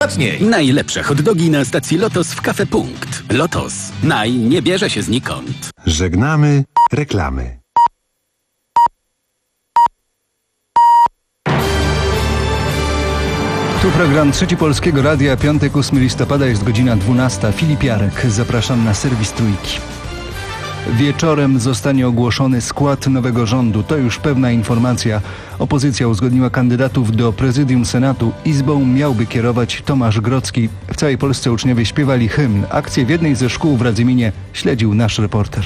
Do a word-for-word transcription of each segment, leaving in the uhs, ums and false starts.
Najlepsze hot dogi na stacji Lotos w Cafe Punkt. Lotos. Naj nie bierze się znikąd. Żegnamy reklamy. Tu program Trzeci Polskiego Radia, piątek, ósmego listopada, jest godzina dwunasta. Filip Jarek, zapraszam na serwis Trójki. Wieczorem zostanie ogłoszony skład nowego rządu. To już pewna informacja. Opozycja uzgodniła kandydatów do prezydium Senatu. Izbą miałby kierować Tomasz Grodzki. W całej Polsce uczniowie śpiewali hymn. Akcję w jednej ze szkół w Radzyminie śledził nasz reporter.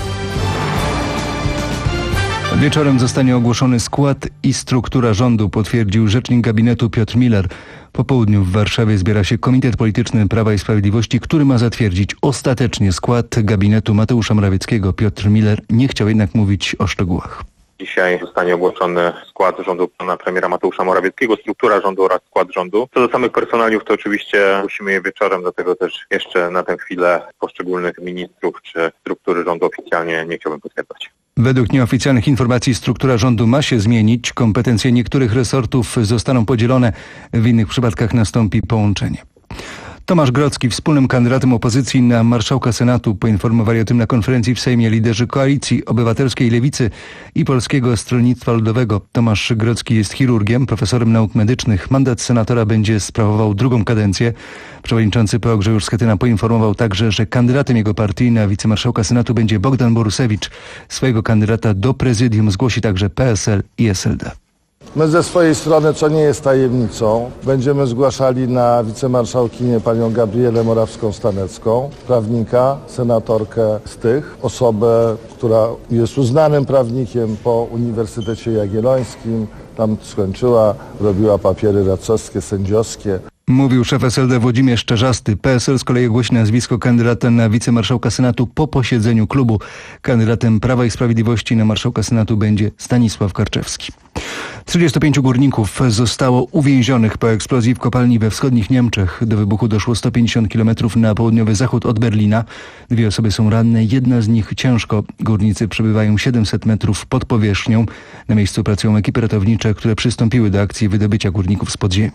Wieczorem zostanie ogłoszony skład i struktura rządu, potwierdził rzecznik gabinetu Piotr Miller. Po południu w Warszawie zbiera się Komitet Polityczny Prawa i Sprawiedliwości, który ma zatwierdzić ostatecznie skład gabinetu Mateusza Morawieckiego. Piotr Miller nie chciał jednak mówić o szczegółach. Dzisiaj zostanie ogłoszony skład rządu pana premiera Mateusza Morawieckiego, struktura rządu oraz skład rządu. Co do samych personaliów, to oczywiście musimy je wieczorem, dlatego też jeszcze na tę chwilę poszczególnych ministrów czy struktury rządu oficjalnie nie chciałbym potwierdzać. Według nieoficjalnych informacji struktura rządu ma się zmienić. Kompetencje niektórych resortów zostaną podzielone, w innych przypadkach nastąpi połączenie. Tomasz Grodzki, wspólnym kandydatem opozycji na marszałka Senatu, poinformowali o tym na konferencji w Sejmie liderzy Koalicji Obywatelskiej, Lewicy i Polskiego Stronnictwa Ludowego. Tomasz Grodzki jest chirurgiem, profesorem nauk medycznych. Mandat senatora będzie sprawował drugą kadencję. Przewodniczący P O Grzegorz Schetyna poinformował także, że kandydatem jego partii na wicemarszałka Senatu będzie Bogdan Borusewicz. Swojego kandydata do prezydium zgłosi także P S L i S L D. My ze swojej strony, co nie jest tajemnicą, będziemy zgłaszali na wicemarszałkinię panią Gabrielę Morawską-Stanecką, prawnika, senatorkę z tych, osobę, która jest uznanym prawnikiem po Uniwersytecie Jagiellońskim, tam skończyła, robiła papiery radcowskie, sędziowskie. Mówił szef S L D Włodzimierz Czarzasty. P S L z kolei ogłosi nazwisko kandydata na wicemarszałka Senatu po posiedzeniu klubu. Kandydatem Prawa i Sprawiedliwości na marszałka Senatu będzie Stanisław Karczewski. trzydziestu pięciu górników zostało uwięzionych po eksplozji w kopalni we wschodnich Niemczech. Do wybuchu doszło sto pięćdziesiąt kilometrów na południowy zachód od Berlina. Dwie osoby są ranne, jedna z nich ciężko. Górnicy przebywają siedemset metrów pod powierzchnią. Na miejscu pracują ekipy ratownicze, które przystąpiły do akcji wydobycia górników z podziemi.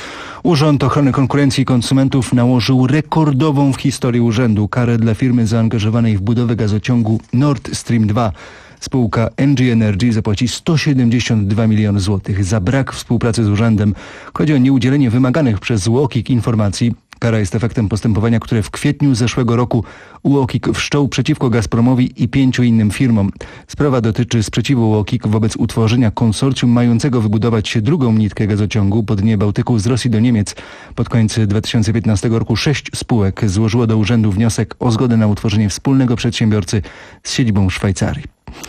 Urząd Ochrony Konkurencji i Konsumentów nałożył rekordową w historii urzędu karę dla firmy zaangażowanej w budowę gazociągu Nord Stream dwa. Spółka N G Energy zapłaci sto siedemdziesiąt dwa miliony złotych za brak współpracy z urzędem. Chodzi o nieudzielenie wymaganych przez U O K I K informacji. Kara jest efektem postępowania, które w kwietniu zeszłego roku U O K I K wszczął przeciwko Gazpromowi i pięciu innym firmom. Sprawa dotyczy sprzeciwu U O K I K wobec utworzenia konsorcjum mającego wybudować się drugą nitkę gazociągu po dnie Bałtyku z Rosji do Niemiec. Pod koniec dwa tysiące piętnastego roku sześć spółek złożyło do urzędu wniosek o zgodę na utworzenie wspólnego przedsiębiorcy z siedzibą w Szwajcarii.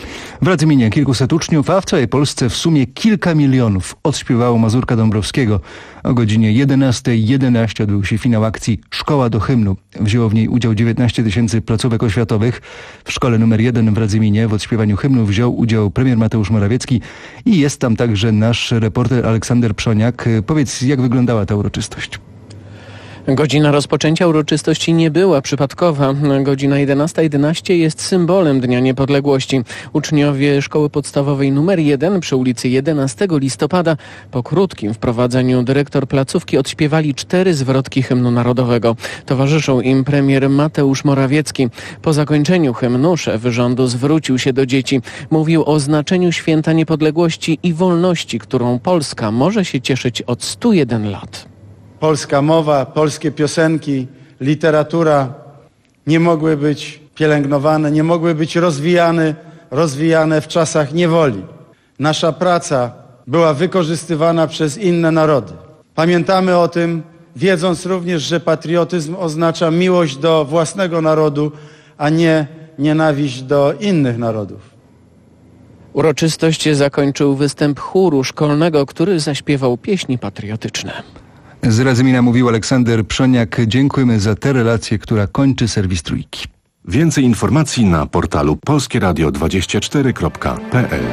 W Radzyminie kilkuset uczniów, a w całej Polsce w sumie kilka milionów odśpiewało Mazurka Dąbrowskiego. O godzinie jedenastej jedenaście odbył się finał akcji Szkoła do hymnu. Wzięło w niej udział dziewiętnaście tysięcy placówek oświatowych. W szkole numer jeden w Radzyminie w odśpiewaniu hymnu wziął udział premier Mateusz Morawiecki i jest tam także nasz reporter Aleksander Przoniak. Powiedz, jak wyglądała ta uroczystość? Godzina rozpoczęcia uroczystości nie była przypadkowa. Godzina jedenasta jedenaście jest symbolem Dnia Niepodległości. Uczniowie Szkoły Podstawowej numer jeden przy ulicy jedenastego listopada po krótkim wprowadzeniu dyrektor placówki odśpiewali cztery zwrotki hymnu narodowego. Towarzyszą im premier Mateusz Morawiecki. Po zakończeniu hymnu szef rządu zwrócił się do dzieci. Mówił o znaczeniu święta niepodległości i wolności, którą Polska może się cieszyć od stu jeden lat. Polska mowa, polskie piosenki, literatura nie mogły być pielęgnowane, nie mogły być rozwijane, rozwijane w czasach niewoli. Nasza praca była wykorzystywana przez inne narody. Pamiętamy o tym, wiedząc również, że patriotyzm oznacza miłość do własnego narodu, a nie nienawiść do innych narodów. Uroczystość zakończył występ chóru szkolnego, który zaśpiewał pieśni patriotyczne. Z Radzymina mówił Aleksander Przoniak. Dziękujemy za tę relację, która kończy serwis Trójki. Więcej informacji na portalu polskie radio dwadzieścia cztery kropka p l.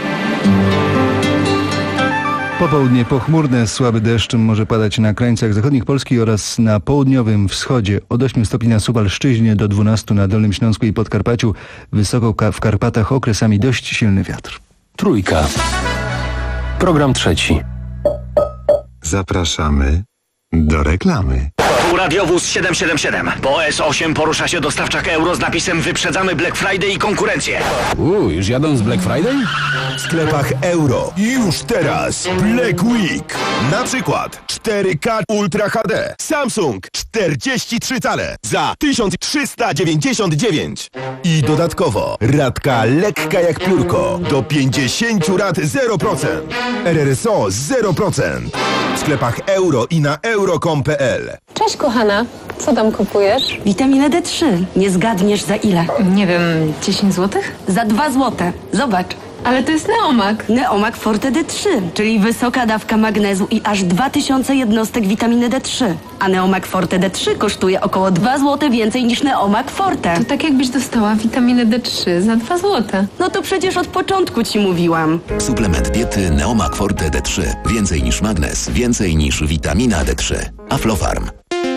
Popołudnie pochmurne, słaby deszcz może padać na krańcach zachodnich Polski oraz na południowym wschodzie. Od ośmiu stopni na Suwalszczyźnie do dwunastu na Dolnym Śląsku i Podkarpaciu. Wysoko w Karpatach okresami dość silny wiatr. Trójka. Program trzeci. Zapraszamy do reklamy. Tu radiowóz siedem siedem siedem. Po S osiem porusza się dostawczak euro z napisem wyprzedzamy Black Friday i konkurencję. Uuu, już jadą z Black Friday? W sklepach euro już teraz Black Week. Na przykład cztery K Ultra H D Samsung czterdzieści trzy cale za tysiąc trzysta dziewięćdziesiąt dziewięć. I dodatkowo ratka lekka jak piórko do pięćdziesiąt rat zero procent. R R S O zero procent. W sklepach euro i na euro kropka com kropka p l. Cześć kochana, co tam kupujesz? Witaminę D trzy. Nie zgadniesz za ile? Nie wiem, dziesięć złotych? Za dwa złote. Zobacz. Ale to jest Neomak. Neomak Forte D trzy, czyli wysoka dawka magnezu i aż dwa tysiące jednostek witaminy D trzy. A Neomak Forte D trzy kosztuje około dwa złote więcej niż Neomak Forte. To tak jakbyś dostała witaminę D trzy za dwa złote. No to przecież od początku ci mówiłam. Suplement diety Neomak Forte D trzy. Więcej niż magnez, więcej niż witamina D trzy. Aflofarm.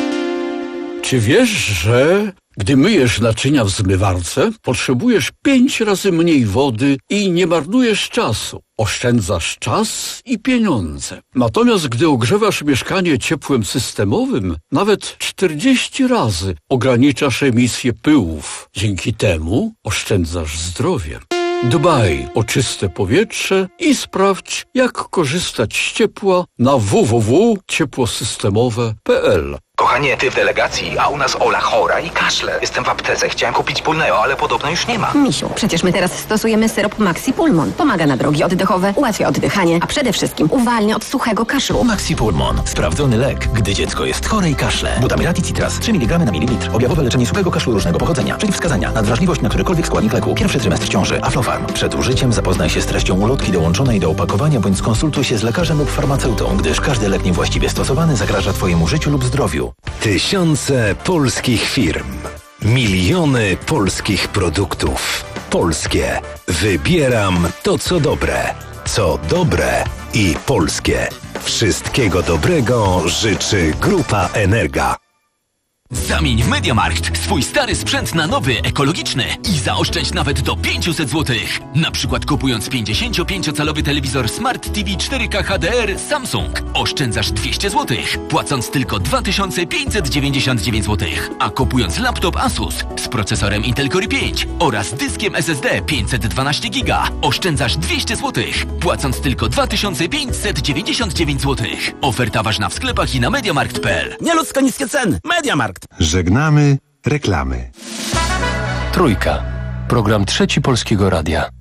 Czy wiesz, że gdy myjesz naczynia w zmywarce, potrzebujesz pięć razy mniej wody i nie marnujesz czasu? Oszczędzasz czas i pieniądze. Natomiast gdy ogrzewasz mieszkanie ciepłem systemowym, nawet czterdzieści razy ograniczasz emisję pyłów. Dzięki temu oszczędzasz zdrowie. Dbaj o czyste powietrze i sprawdź, jak korzystać z ciepła na w w w kropka ciepłosystemowe kropka p l. Kochanie, ty w delegacji, a u nas Ola chora i kaszle. Jestem w aptece, chciałem kupić Pulneo, ale podobno już nie ma. Misiu, przecież my teraz stosujemy syrop Maxi Pulmon. Pomaga na drogi oddechowe, ułatwia oddychanie, a przede wszystkim uwalnia od suchego kaszlu. Maxi Pulmon. Sprawdzony lek, gdy dziecko jest chore i kaszle. Butamirati Citras, trzy miligramy na mililitr. Objawowe leczenie suchego kaszlu różnego pochodzenia. Przeciwwskazania. Nadwrażliwość na którykolwiek składnik leku. Pierwszy trymestr ciąży. Aflofarm. Przed użyciem zapoznaj się z treścią ulotki dołączonej do opakowania, bądź skonsultuj się z lekarzem lub farmaceutą, gdyż każdy lek niewłaściwie stosowany zagraża twojemu życiu lub zdrowiu. Tysiące polskich firm. Miliony polskich produktów. Polskie. Wybieram to, co dobre. Co dobre i polskie. Wszystkiego dobrego życzy Grupa Energa. Zamień w MediaMarkt swój stary sprzęt na nowy, ekologiczny i zaoszczędź nawet do pięćset złotych. Na przykład kupując pięćdziesięciopięciocalowy telewizor Smart T V cztery K H D R Samsung oszczędzasz dwieście złotych, płacąc tylko dwa tysiące pięćset dziewięćdziesiąt dziewięć złotych. A kupując laptop Asus z procesorem Intel Core pięć oraz dyskiem S S D pięćset dwanaście giga oszczędzasz dwieście złotych, płacąc tylko dwa tysiące pięćset dziewięćdziesiąt dziewięć złotych. Oferta ważna w sklepach i na mediamarkt kropka p l. Nieludzko niskie ceny. MediaMarkt. Żegnamy reklamy. Trójka. Program Trzeci Polskiego Radia.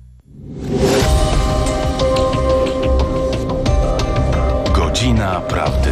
Godzina Prawdy.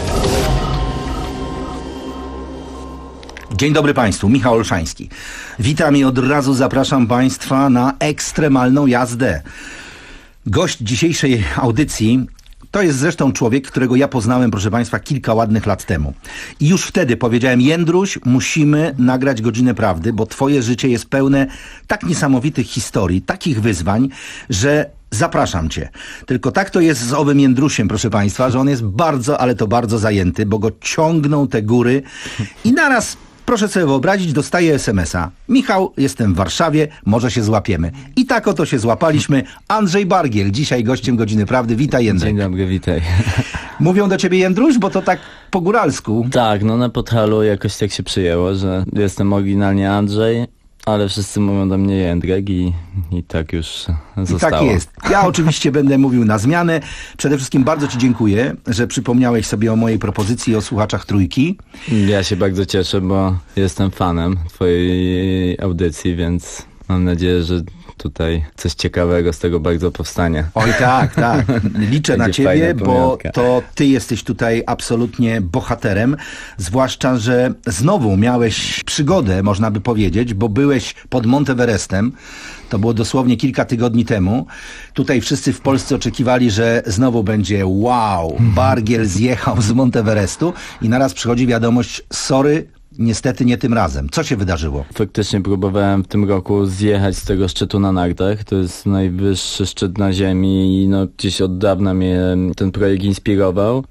Dzień dobry Państwu, Michał Olszański. Witam i od razu zapraszam Państwa na ekstremalną jazdę. Gość dzisiejszej audycji to jest zresztą człowiek, którego ja poznałem, proszę Państwa, kilka ładnych lat temu. I już wtedy powiedziałem: Jędruś, musimy nagrać Godzinę Prawdy, bo Twoje życie jest pełne tak niesamowitych historii, takich wyzwań, że zapraszam Cię. Tylko tak to jest z owym Jędrusiem, proszę Państwa, że on jest bardzo, ale to bardzo zajęty, bo go ciągną te góry i naraz, proszę sobie wyobrazić, dostaję es em es a. Michał, jestem w Warszawie, może się złapiemy. I tak oto się złapaliśmy. Andrzej Bargiel, dzisiaj gościem Godziny Prawdy. Witaj, Jędrek. Dzień dobry, witaj. Mówią do ciebie Jędruś, bo to tak po góralsku. Tak, no na Podhalu jakoś tak się przyjęło, że jestem oryginalnie Andrzej, ale wszyscy mówią do mnie Jędrek i, i tak już zostało. I tak jest. Ja oczywiście będę mówił na zmianę. Przede wszystkim bardzo Ci dziękuję, że przypomniałeś sobie o mojej propozycji o słuchaczach Trójki. Ja się bardzo cieszę, bo jestem fanem Twojej audycji, więc mam nadzieję, że tutaj coś ciekawego z tego bardzo powstanie. Oj tak, tak. Liczę na Ciebie, bo to Ty jesteś tutaj absolutnie bohaterem. Zwłaszcza, że znowu miałeś przygodę, można by powiedzieć, bo byłeś pod Monteverestem. To było dosłownie kilka tygodni temu. Tutaj wszyscy w Polsce oczekiwali, że znowu będzie wow, Bargiel zjechał z Monteverestu i naraz przychodzi wiadomość: sorry, niestety nie tym razem. Co się wydarzyło? Faktycznie próbowałem w tym roku zjechać z tego szczytu na nartach. To jest najwyższy szczyt na ziemi i no gdzieś od dawna mnie ten projekt inspirował.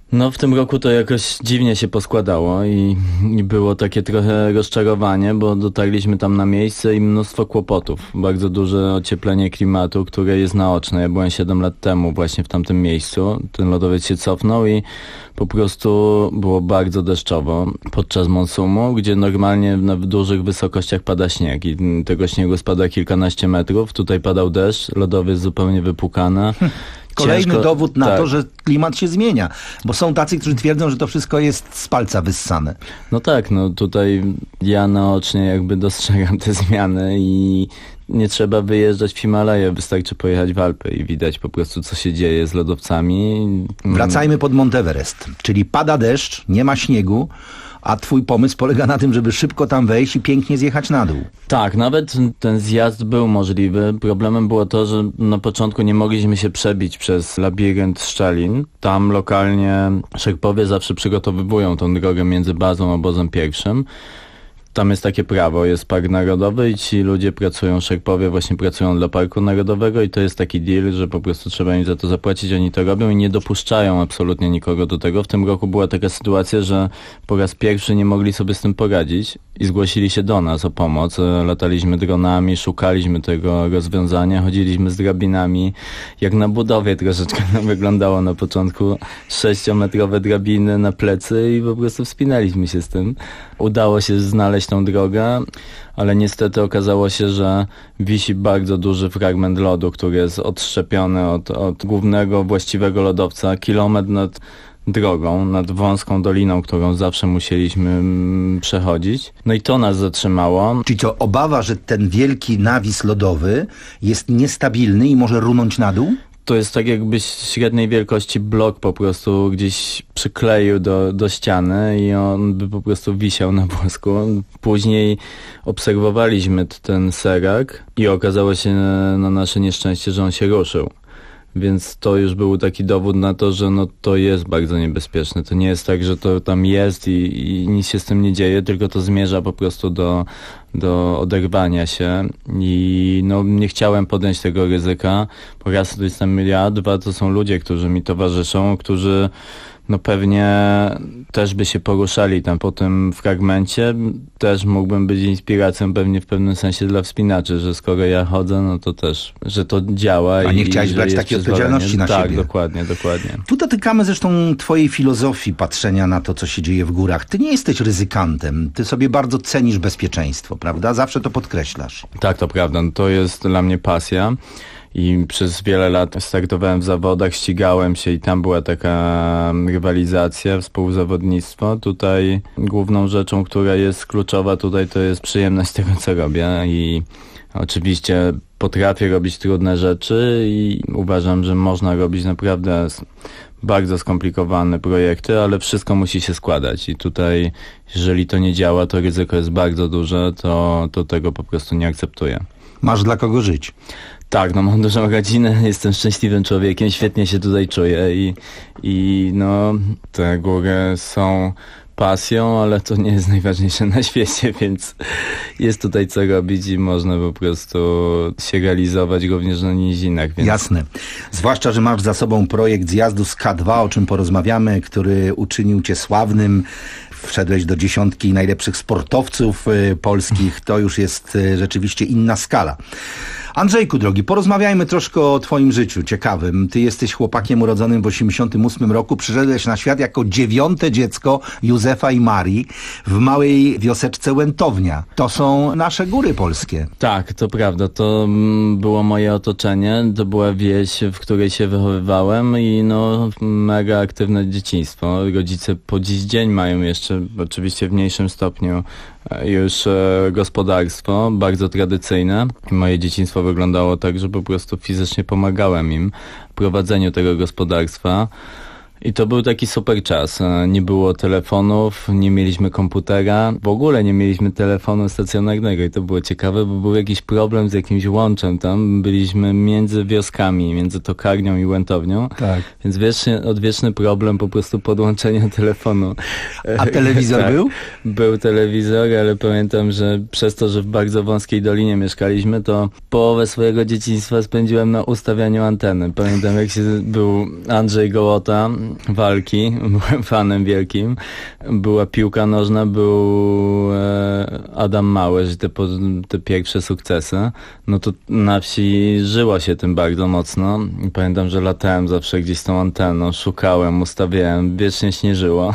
No w tym roku to jakoś dziwnie się poskładało i, i było takie trochę rozczarowanie, bo dotarliśmy tam na miejsce i mnóstwo kłopotów. Bardzo duże ocieplenie klimatu, które jest naoczne. Ja byłem siedem lat temu właśnie w tamtym miejscu. Ten lodowiec się cofnął i po prostu było bardzo deszczowo podczas monsumu, gdzie normalnie na dużych wysokościach pada śnieg i tego śniegu spada kilkanaście metrów. Tutaj padał deszcz, lodowiec zupełnie wypukany. Kolejny Ciężko, dowód na tak. to, że klimat się zmienia, bo są tacy, którzy twierdzą, że to wszystko jest z palca wyssane. No tak, no tutaj ja naocznie jakby dostrzegam te zmiany i nie trzeba wyjeżdżać w Himalaje, wystarczy pojechać w Alpy i widać po prostu, co się dzieje z lodowcami. Wracajmy pod Monteverest, czyli pada deszcz, nie ma śniegu, a twój pomysł polega na tym, żeby szybko tam wejść i pięknie zjechać na dół. Tak, nawet ten zjazd był możliwy. Problemem było to, że na początku nie mogliśmy się przebić przez labirynt szczelin. Tam lokalnie Szerpowie zawsze przygotowywują tą drogę między bazą a obozem pierwszym. Tam jest takie prawo, jest park narodowy i ci ludzie pracują, Szerpowie właśnie pracują dla parku narodowego i to jest taki deal, że po prostu trzeba im za to zapłacić, oni to robią i nie dopuszczają absolutnie nikogo do tego. W tym roku była taka sytuacja, że po raz pierwszy nie mogli sobie z tym poradzić i zgłosili się do nas o pomoc. Lataliśmy dronami, szukaliśmy tego rozwiązania, chodziliśmy z drabinami, jak na budowie troszeczkę wyglądało na początku, sześciometrowe drabiny na plecy i po prostu wspinaliśmy się z tym. Udało się znaleźć tą drogę, ale niestety okazało się, że wisi bardzo duży fragment lodu, który jest odszczepiony od, od głównego właściwego lodowca, kilometr nad drogą, nad wąską doliną, którą zawsze musieliśmy mm, przechodzić. No i to nas zatrzymało. Czyli to obawa, że ten wielki nawis lodowy jest niestabilny i może runąć na dół? To jest tak jakbyś średniej wielkości blok po prostu gdzieś przykleił do, do ściany i on by po prostu wisiał na włosku. Później obserwowaliśmy ten serak i okazało się na nasze nieszczęście, że on się ruszył. Więc to już był taki dowód na to, że no to jest bardzo niebezpieczne. To nie jest tak, że to tam jest i, i nic się z tym nie dzieje, tylko to zmierza po prostu do, do oderwania się i no nie chciałem podjąć tego ryzyka, bo raz to jestem ja, dwa to są ludzie, którzy mi towarzyszą, którzy no pewnie też by się poruszali tam po tym fragmencie. Też mógłbym być inspiracją pewnie w pewnym sensie dla wspinaczy, że skoro ja chodzę, no to też, że to działa. A nie i, chciałeś i brać takiej odpowiedzialności na tak, siebie. Tak, dokładnie, dokładnie. Tu dotykamy zresztą twojej filozofii patrzenia na to, co się dzieje w górach. Ty nie jesteś ryzykantem. Ty sobie bardzo cenisz bezpieczeństwo, prawda? Zawsze to podkreślasz. Tak, to prawda. To jest dla mnie pasja. I przez wiele lat startowałem w zawodach, ścigałem się i tam była taka rywalizacja, współzawodnictwo. Tutaj główną rzeczą, która jest kluczowa tutaj, to jest przyjemność tego, co robię i oczywiście potrafię robić trudne rzeczy i uważam, że można robić naprawdę bardzo skomplikowane projekty, ale wszystko musi się składać i tutaj jeżeli to nie działa, to ryzyko jest bardzo duże, to, to tego po prostu nie akceptuję. Masz dla kogo żyć? Tak, no mam dużą rodzinę, jestem szczęśliwym człowiekiem, świetnie się tutaj czuję i, i no te góry są pasją, ale to nie jest najważniejsze na świecie, więc jest tutaj co robić i można po prostu się realizować również na nizinach. Więc... Jasne. Zwłaszcza, że masz za sobą projekt zjazdu z K dwa, o czym porozmawiamy, który uczynił cię sławnym. Wszedłeś do dziesiątki najlepszych sportowców y, polskich. To już jest y, rzeczywiście inna skala. Andrzejku drogi, porozmawiajmy troszkę o twoim życiu ciekawym. Ty jesteś chłopakiem urodzonym w osiemdziesiątym ósmym roku. Przyszedłeś na świat jako dziewiąte dziecko Józefa i Marii w małej wioseczce Łętownia. To są nasze góry polskie. Tak, to prawda. To mm, było moje otoczenie. To była wieś, w której się wychowywałem i no mega aktywne dzieciństwo. Rodzice po dziś dzień mają jeszcze, oczywiście w mniejszym stopniu, już e, gospodarstwo, bardzo tradycyjne. Moje dzieciństwo wyglądało tak, że po prostu fizycznie pomagałem im w prowadzeniu tego gospodarstwa. I to był taki super czas. Nie było telefonów, nie mieliśmy komputera, w ogóle nie mieliśmy telefonu stacjonarnego i to było ciekawe, bo był jakiś problem z jakimś łączem tam. Byliśmy między wioskami, między Tokarnią i Łętownią, tak. Więc wieczny, odwieczny problem po prostu podłączenia telefonu. A telewizor tak, był? Był telewizor, ale pamiętam, że przez to, że w bardzo wąskiej dolinie mieszkaliśmy, to połowę swojego dzieciństwa spędziłem na ustawianiu anteny. Pamiętam, jak się był Andrzej Gołota, walki, byłem fanem wielkim. Była piłka nożna, był e, Adam Małysz, te, te pierwsze sukcesy. No to na wsi żyło się tym bardzo mocno. I pamiętam, że latałem zawsze gdzieś z tą anteną, szukałem, ustawiałem, wiecznie śnieżyło.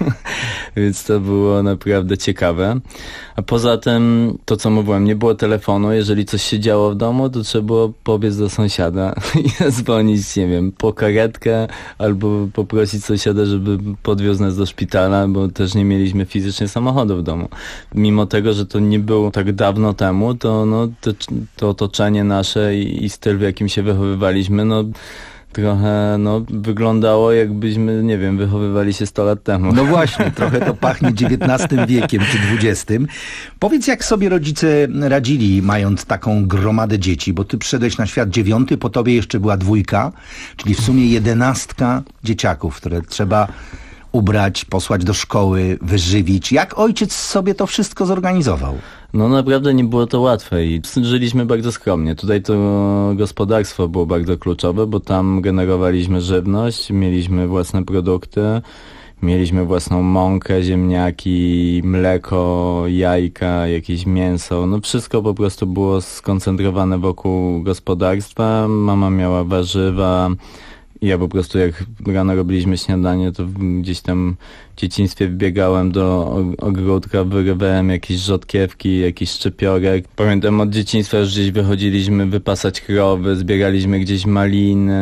Więc to było naprawdę ciekawe. A poza tym, to co mówiłem, nie było telefonu. Jeżeli coś się działo w domu, to trzeba było pobiec do sąsiada i dzwonić, nie wiem, po karetkę albo poprosić sąsiada, żeby podwiózł nas do szpitala, bo też nie mieliśmy fizycznie samochodu w domu. Mimo tego, że to nie było tak dawno temu, to, no, to, to otoczenie nasze i, i styl, w jakim się wychowywaliśmy, no trochę no, wyglądało, jakbyśmy, nie wiem, wychowywali się sto lat temu. No właśnie, trochę to pachnie dziewiętnastym wiekiem czy dwudziestym. Powiedz, jak sobie rodzice radzili, mając taką gromadę dzieci, bo ty przyszedłeś na świat dziewiąty, po tobie jeszcze była dwójka, czyli w sumie jedenastka dzieciaków, które trzeba ubrać, posłać do szkoły, wyżywić. Jak ojciec sobie to wszystko zorganizował? No naprawdę nie było to łatwe i żyliśmy bardzo skromnie. Tutaj to gospodarstwo było bardzo kluczowe, bo tam generowaliśmy żywność, mieliśmy własne produkty, mieliśmy własną mąkę, ziemniaki, mleko, jajka, jakieś mięso. No wszystko po prostu było skoncentrowane wokół gospodarstwa. Mama miała warzywa. Ja po prostu jak rano robiliśmy śniadanie, to gdzieś tam w dzieciństwie wbiegałem do ogródka, wyrywałem jakieś rzodkiewki, jakiś szczypiorek. Pamiętam, od dzieciństwa już gdzieś wychodziliśmy wypasać krowy, zbieraliśmy gdzieś maliny,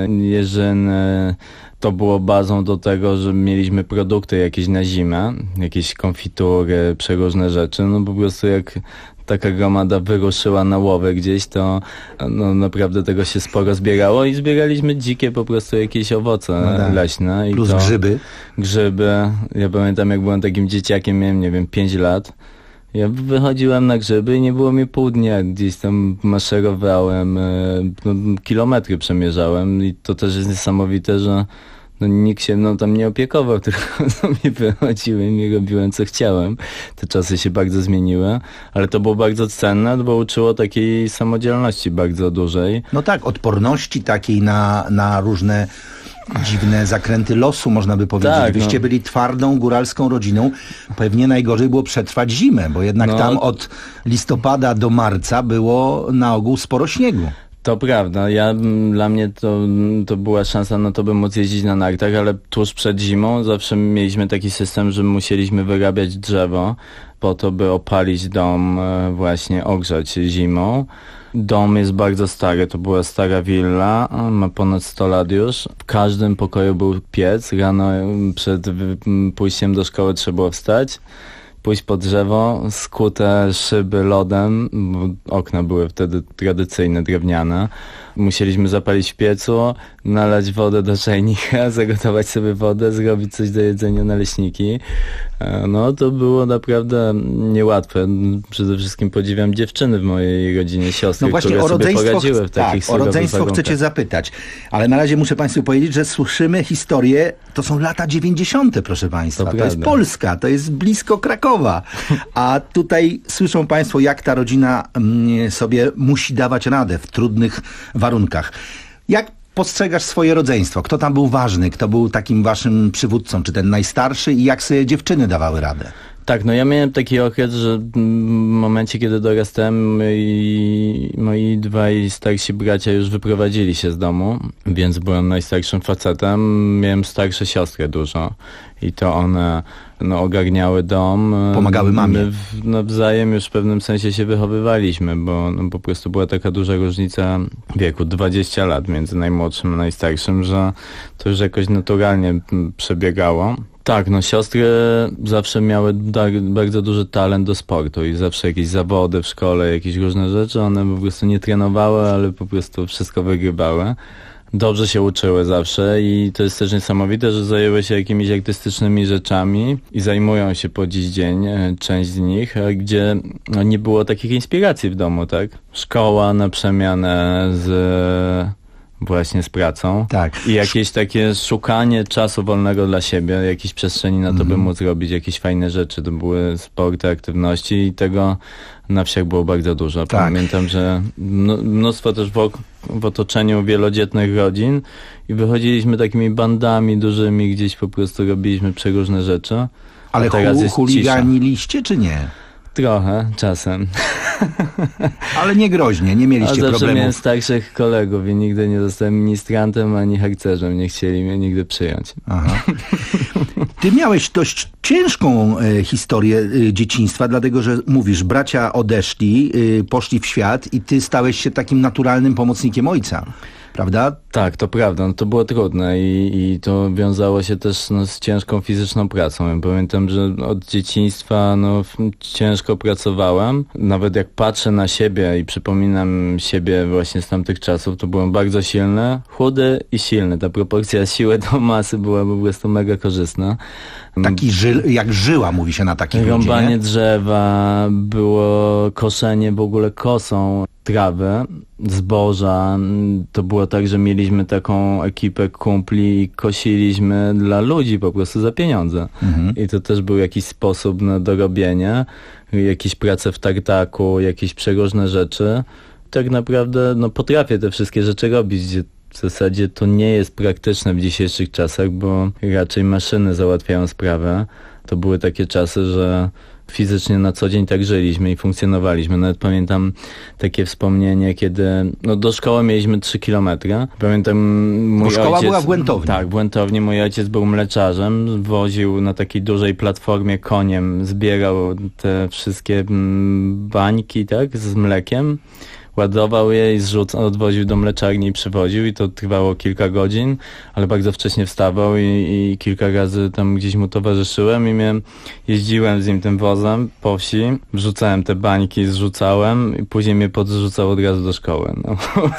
jeżyny. To było bazą do tego, że mieliśmy produkty jakieś na zimę, jakieś konfitury, przeróżne rzeczy. No po prostu jak taka gromada wyruszyła na łowę gdzieś, to no, naprawdę tego się sporo zbierało i zbieraliśmy dzikie po prostu jakieś owoce no tak. leśne. I plus to, grzyby. Grzyby. Ja pamiętam, jak byłem takim dzieciakiem, miałem, nie wiem, pięć lat. Ja wychodziłem na grzyby i nie było mi pół dnia. Gdzieś tam maszerowałem, no, kilometry przemierzałem i to też jest niesamowite, że no, nikt się mną tam nie opiekował, tylko sobie wychodziłem i robiłem co chciałem. Te czasy się bardzo zmieniły, ale to było bardzo cenne, bo uczyło takiej samodzielności bardzo dużej. No tak, odporności takiej na, na różne dziwne zakręty losu, można by powiedzieć. Tak, Wyście no. byli twardą, góralską rodziną. Pewnie najgorzej było przetrwać zimę, bo jednak no. tam od listopada do marca było na ogół sporo śniegu. To prawda. Ja, dla mnie to, to była szansa na to, by móc jeździć na nartach, ale tuż przed zimą zawsze mieliśmy taki system, że musieliśmy wyrabiać drzewo po to, by opalić dom, właśnie ogrzać zimą. Dom jest bardzo stary, to była stara willa, ma ponad sto lat już. W każdym pokoju był piec, rano przed pójściem do szkoły trzeba było wstać, pójść pod drzewo, skute szyby lodem, bo okna były wtedy tradycyjne, drewniane. Musieliśmy zapalić w piecu, nalać wodę do czajnika, zagotować sobie wodę, zrobić coś do jedzenia, naleśniki. No to było naprawdę niełatwe. Przede wszystkim podziwiam dziewczyny w mojej rodzinie, siostry, no właśnie, które o sobie poradziły w takich tak, o rodzeństwo warunkach. chcę cię zapytać, ale na razie muszę państwu powiedzieć, że słyszymy historię, to są lata dziewięćdziesiąte, proszę państwa. To, to jest Polska, to jest blisko Krakowa. A tutaj słyszą państwo, jak ta rodzina mm, sobie musi dawać radę w trudnych warunkach. Jak postrzegasz swoje rodzeństwo? Kto tam był ważny? Kto był takim waszym przywódcą? Czy ten najstarszy? I jak sobie dziewczyny dawały radę? Tak, no ja miałem taki okres, że w momencie, kiedy dorastałem, moi, moi dwaj starsi bracia już wyprowadzili się z domu, więc byłem najstarszym facetem. Miałem starsze siostry dużo i to one no, ogarniały dom. Pomagały mamie. My w, nawzajem już w pewnym sensie się wychowywaliśmy, bo no, po prostu była taka duża różnica wieku, dwadzieścia lat między najmłodszym a najstarszym, że to już jakoś naturalnie przebiegało. Tak, no siostry zawsze miały bardzo duży talent do sportu i zawsze jakieś zawody w szkole, jakieś różne rzeczy, one po prostu nie trenowały, ale po prostu wszystko wygrywały. Dobrze się uczyły zawsze i to jest też niesamowite, że zajęły się jakimiś artystycznymi rzeczami i zajmują się po dziś dzień, część z nich, gdzie no, nie było takich inspiracji w domu, tak? Szkoła na przemianę z właśnie z pracą. Tak. I jakieś takie szukanie czasu wolnego dla siebie, jakiejś przestrzeni na to, by Mhm. móc robić jakieś fajne rzeczy. To były sporty, aktywności i tego na wsiach było bardzo dużo. Tak. Pamiętam, że mno- mnóstwo też w, ok- w otoczeniu wielodzietnych rodzin i wychodziliśmy takimi bandami dużymi, gdzieś po prostu robiliśmy przeróżne rzeczy. Ale A teraz hu- jest chuliganiliście czy nie? Trochę, czasem. Ale nie groźnie, nie A mieliście zawsze problemów. miałem starszych kolegów i nigdy nie zostałem ministrantem ani harcerzem. Nie chcieli mnie nigdy przyjąć. Aha. Ty miałeś dość ciężką e, historię e, dzieciństwa, dlatego że mówisz, bracia odeszli, e, poszli w świat i ty stałeś się takim naturalnym pomocnikiem ojca. Prawda? Tak, to prawda. No to było trudne i, i to wiązało się też no, z ciężką fizyczną pracą. Ja pamiętam, że od dzieciństwa no, f- ciężko pracowałem. Nawet jak patrzę na siebie i przypominam siebie właśnie z tamtych czasów, to byłem bardzo silny, chudy i silny. Ta proporcja siły do masy była po prostu mega korzystna. Taki ży, jak żyła, mówi się na takich ludziach. Rąbanie drzewa, było koszenie w ogóle kosą trawy, zboża. To było tak, że mieliśmy taką ekipę kumpli i kosiliśmy dla ludzi po prostu za pieniądze. Mhm. I to też był jakiś sposób na dorobienie, jakieś prace w tartaku, jakieś przeróżne rzeczy. Tak naprawdę no, potrafię te wszystkie rzeczy robić, gdzie w zasadzie to nie jest praktyczne w dzisiejszych czasach, bo raczej maszyny załatwiają sprawę. To były takie czasy, że fizycznie na co dzień tak żyliśmy i funkcjonowaliśmy. Nawet pamiętam takie wspomnienie, kiedy no do szkoły mieliśmy trzy kilometry. Pamiętam mój Bo szkoła ojciec, była w Głętowni. Tak, w Głętowni. Mój ojciec był mleczarzem, woził na takiej dużej platformie koniem, zbierał te wszystkie mm, bańki, tak, z mlekiem. Ładował je i zrzucał, odwoził do mleczarni i przywoził i to trwało kilka godzin, ale bardzo wcześnie wstawał i, i kilka razy tam gdzieś mu towarzyszyłem i miałem, jeździłem z nim tym wozem po wsi, wrzucałem te bańki, zrzucałem i później mnie podrzucał od razu do szkoły. No,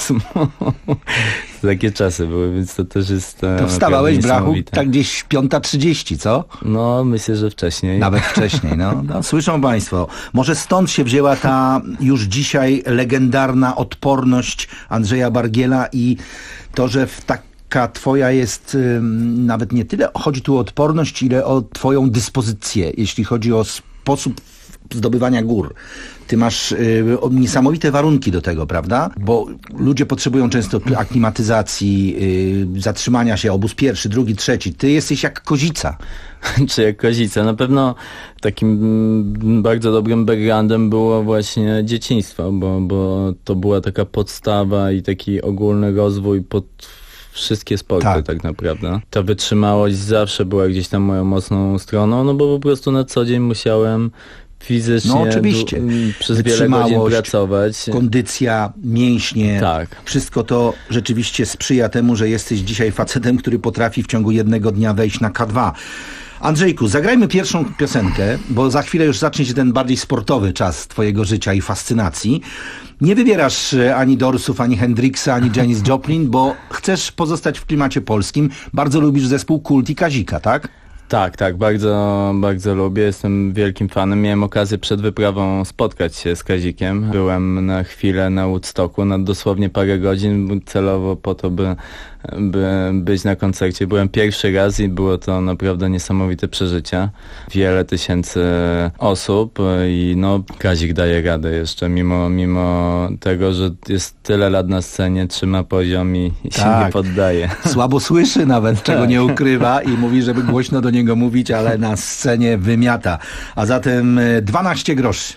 takie czasy były, więc to też jest To wstawałeś, brachu, tak gdzieś piąta trzydzieści, co? No, myślę, że wcześniej. Nawet wcześniej, no. no. Słyszą państwo, może stąd się wzięła ta już dzisiaj legendarna odporność Andrzeja Bargiela i to, że w taka twoja jest ym, nawet nie tyle chodzi tu o odporność, ile o twoją dyspozycję, jeśli chodzi o sposób zdobywania gór. Ty masz y, niesamowite warunki do tego, prawda? Bo ludzie potrzebują często aklimatyzacji, y, zatrzymania się, obóz pierwszy, drugi, trzeci. Ty jesteś jak kozica. Czy jak kozica. Na pewno takim mm, bardzo dobrym backgroundem było właśnie dzieciństwo, bo, bo to była taka podstawa i taki ogólny rozwój pod wszystkie sporty tak. tak naprawdę. Ta wytrzymałość zawsze była gdzieś tam moją mocną stroną, no bo po prostu na co dzień musiałem fizycznie no, oczywiście. Du- przez wiele godzin pracować. Kondycja, mięśnie, tak. Wszystko to rzeczywiście sprzyja temu, że jesteś dzisiaj facetem, który potrafi w ciągu jednego dnia wejść na K dwa. Andrzejku, zagrajmy pierwszą piosenkę, bo za chwilę już zacznie się ten bardziej sportowy czas twojego życia i fascynacji. Nie wybierasz ani Dorsów, ani Hendrixa, ani Janis Joplin, bo chcesz pozostać w klimacie polskim. Bardzo lubisz zespół Kult i Kazika, tak? Tak, tak, bardzo, bardzo lubię, jestem wielkim fanem. Miałem okazję przed wyprawą spotkać się z Kazikiem. Byłem na chwilę na Woodstocku, na dosłownie parę godzin, celowo po to, by, by być na koncercie. Byłem pierwszy raz i było to naprawdę niesamowite przeżycie. Wiele tysięcy osób i no Kazik daje radę jeszcze, mimo, mimo tego, że jest tyle lat na scenie, trzyma poziom i, i tak. się nie poddaje. Słabo słyszy nawet, czego tak. nie ukrywa i mówi, żeby głośno do niego mówić, ale na scenie wymiata. A zatem dwanaście groszy.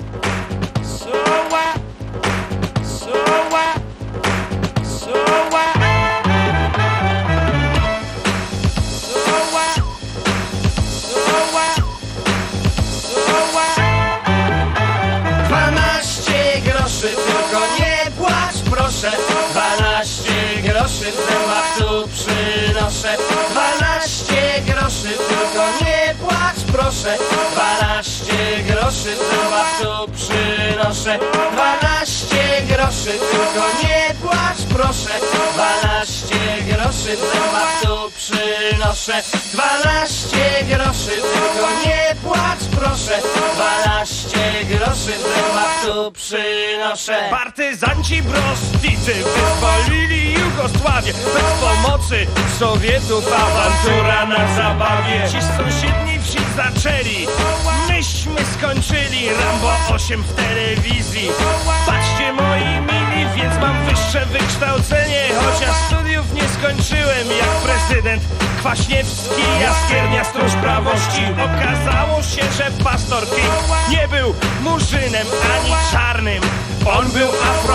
dwanaście groszy, tylko nie płacz, proszę. dwanaście groszy, w zębach tu przynoszę. dwanaście groszy, tylko nie płacz, proszę. dwanaście groszy, w zębach tu przynoszę. dwanaście groszy, tylko nie płacz, proszę. dwanaście groszy, w zębach tu przynoszę. dwanaście groszy, tylko nie płacz, proszę. dwanaście groszy, w zębach tu tu przynoszę. Partyzanci Brosztity wyzwolili Jugosławię. Bez pomocy Sowietów awantura na zabawie. Ci z sąsiedniej wsi zaczęli, myśmy skończyli Rambo osiem w telewizji. Patrzcie moi mili, więc mam wyższe wykształcenie, chociaż studiów nie skończyłem jak prezydent Kwaśniewski, Jaskiernia, stróż prawości. Okazało się, że pastor King nie był murzynem ani czarnym, on był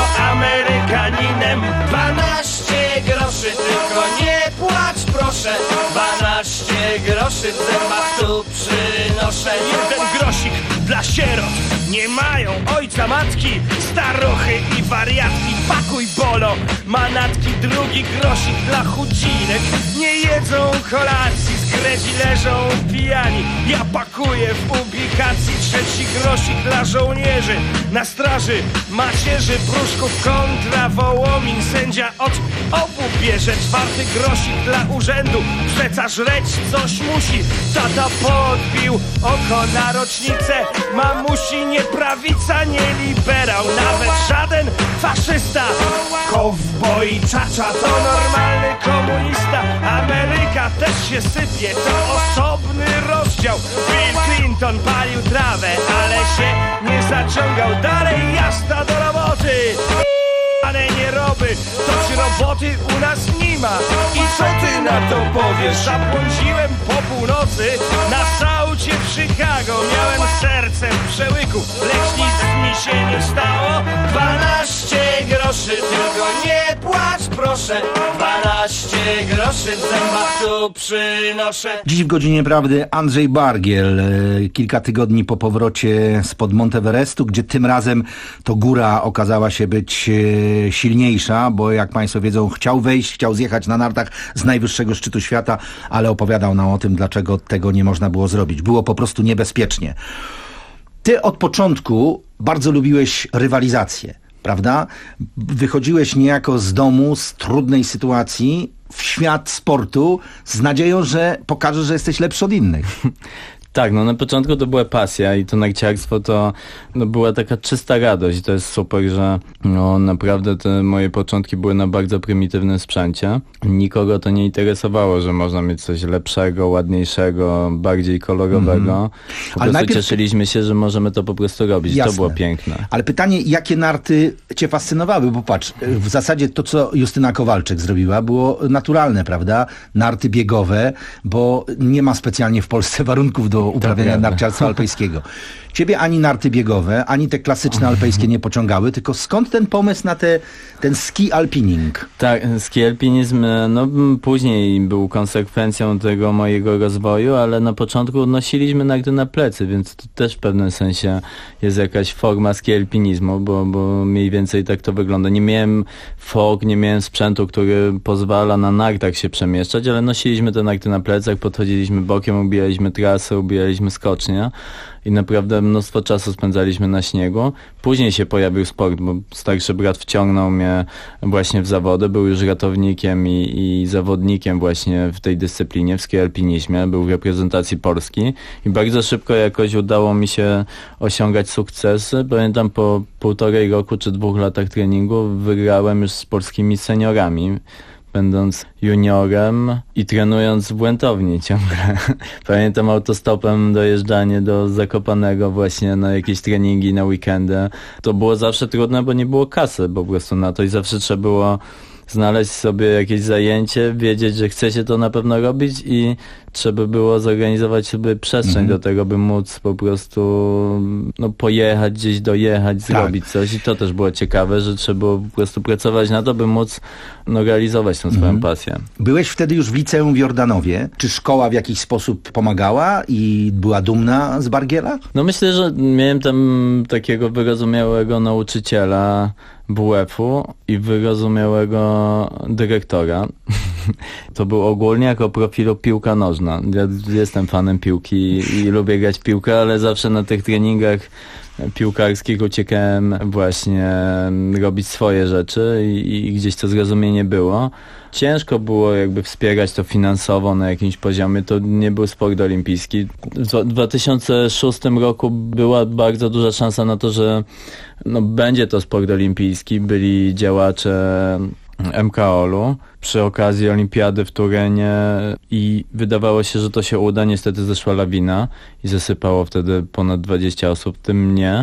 Afroamerykaninem. Dwanaście groszy, tylko nie płacz proszę. Dwanaście groszy w zębach tu przynoszę. Jeden grosik dla sierot, nie mają ojca, matki, staruchy i wariatki. Pakuj bolo, manatki. Drugi grosik dla chudzinek, nie jedzą kolacji, z gredzi leżą pijani. Ja pakuję w ubikacji. Trzeci grosik dla żołnierzy na straży, macierzy, pruszków kontra Wołomin. Sędzia od obu bierze. Czwarty grosik dla urzędu, przeca żreć coś musi. Tata podbił oko na rocznicę mamusi. Nie prawica, nie liberał, nawet żaden faszysta. Kowboj czacza to normalny komunista. Ameryka też się sypie, to osobny rozdział. Bill Clinton palił trawę, ale się nie zaciągał. Dalej jazda do roboty, ale nie roby, to ci roboty u nas nie ma. I co ty na to powiesz? Zabłądziłem po północy na saucie w Chicago. Miałem serce w przełyku, lecz nic mi się nie stało. Dwanaście groszy, tylko nie płacz proszę. Dwanaście groszy w zębach tu przynoszę. Dziś w Godzinie Prawdy Andrzej Bargiel, kilka tygodni po powrocie spod Monteverestu, gdzie tym razem to góra okazała się być silniejsza, bo jak Państwo wiedzą, chciał wejść, chciał zjechać na nartach z najwyższego szczytu świata, ale opowiadał nam o tym, dlaczego tego nie można było zrobić. Było po prostu niebezpiecznie. Ty od początku bardzo lubiłeś rywalizację, prawda? Wychodziłeś niejako z domu, z trudnej sytuacji w świat sportu z nadzieją, że pokażesz, że jesteś lepszy od innych. Tak, no na początku to była pasja i to narciarstwo to no, była taka czysta radość. To jest super, że no, naprawdę te moje początki były na bardzo prymitywnym sprzęcie. Nikogo to nie interesowało, że można mieć coś lepszego, ładniejszego, bardziej kolorowego. Mm. Po prostu najpierw... cieszyliśmy się, że możemy to po prostu robić. Jasne. To było piękne. Ale pytanie, jakie narty cię fascynowały? Bo patrz, w zasadzie to, co Justyna Kowalczyk zrobiła, było naturalne, prawda? Narty biegowe, bo nie ma specjalnie w Polsce warunków do uprawiania narciarstwa alpejskiego. Ciebie ani narty biegowe, ani te klasyczne alpejskie nie pociągały, tylko skąd ten pomysł na te, ten ski alpining? Tak, ski alpinizm no, później był konsekwencją tego mojego rozwoju, ale na początku nosiliśmy narty na plecy, więc to też w pewnym sensie jest jakaś forma ski alpinizmu, bo, bo mniej więcej tak to wygląda. Nie miałem fok, nie miałem sprzętu, który pozwala na nartach się przemieszczać, ale nosiliśmy te narty na plecach, podchodziliśmy bokiem, ubijaliśmy trasy, ubijaliśmy skocznie. I naprawdę mnóstwo czasu spędzaliśmy na śniegu. Później się pojawił sport, bo starszy brat wciągnął mnie właśnie w zawody. Był już ratownikiem i, i zawodnikiem właśnie w tej dyscyplinie, w ski alpinizmie. Był w reprezentacji Polski i bardzo szybko jakoś udało mi się osiągać sukcesy. Pamiętam po półtorej roku czy dwóch latach treningu wygrałem już z polskimi seniorami, będąc juniorem i trenując w Błętowni ciągle. Pamiętam autostopem dojeżdżanie do Zakopanego właśnie na jakieś treningi, na weekendy. To było zawsze trudne, bo nie było kasy po prostu na to i zawsze trzeba było znaleźć sobie jakieś zajęcie, wiedzieć, że chce się to na pewno robić i trzeba było zorganizować sobie przestrzeń mhm. do tego, by móc po prostu no, pojechać gdzieś, dojechać, zrobić tak. coś i to też było ciekawe, że trzeba było po prostu pracować na to, by móc no, realizować tą swoją mhm. pasję. Byłeś wtedy już w liceum w Jordanowie. Czy szkoła w jakiś sposób pomagała i była dumna z Bargiela? No myślę, że miałem tam takiego wyrozumiałego nauczyciela W F-u i wyrozumiałego dyrektora. To był ogólnie jako profilu piłka nożna. można. Ja jestem fanem piłki i, i lubię grać w piłkę, ale zawsze na tych treningach piłkarskich uciekałem właśnie robić swoje rzeczy i, i gdzieś to zrozumienie było. Ciężko było jakby wspierać to finansowo na jakimś poziomie, to nie był sport olimpijski. W dwa tysiące szóstym roku była bardzo duża szansa na to, że no, będzie to sport olimpijski. Byli działacze M K O L-u przy okazji olimpiady w Turynie i wydawało się, że to się uda. Niestety zeszła lawina i zasypało wtedy ponad dwadzieścia osób, w tym mnie.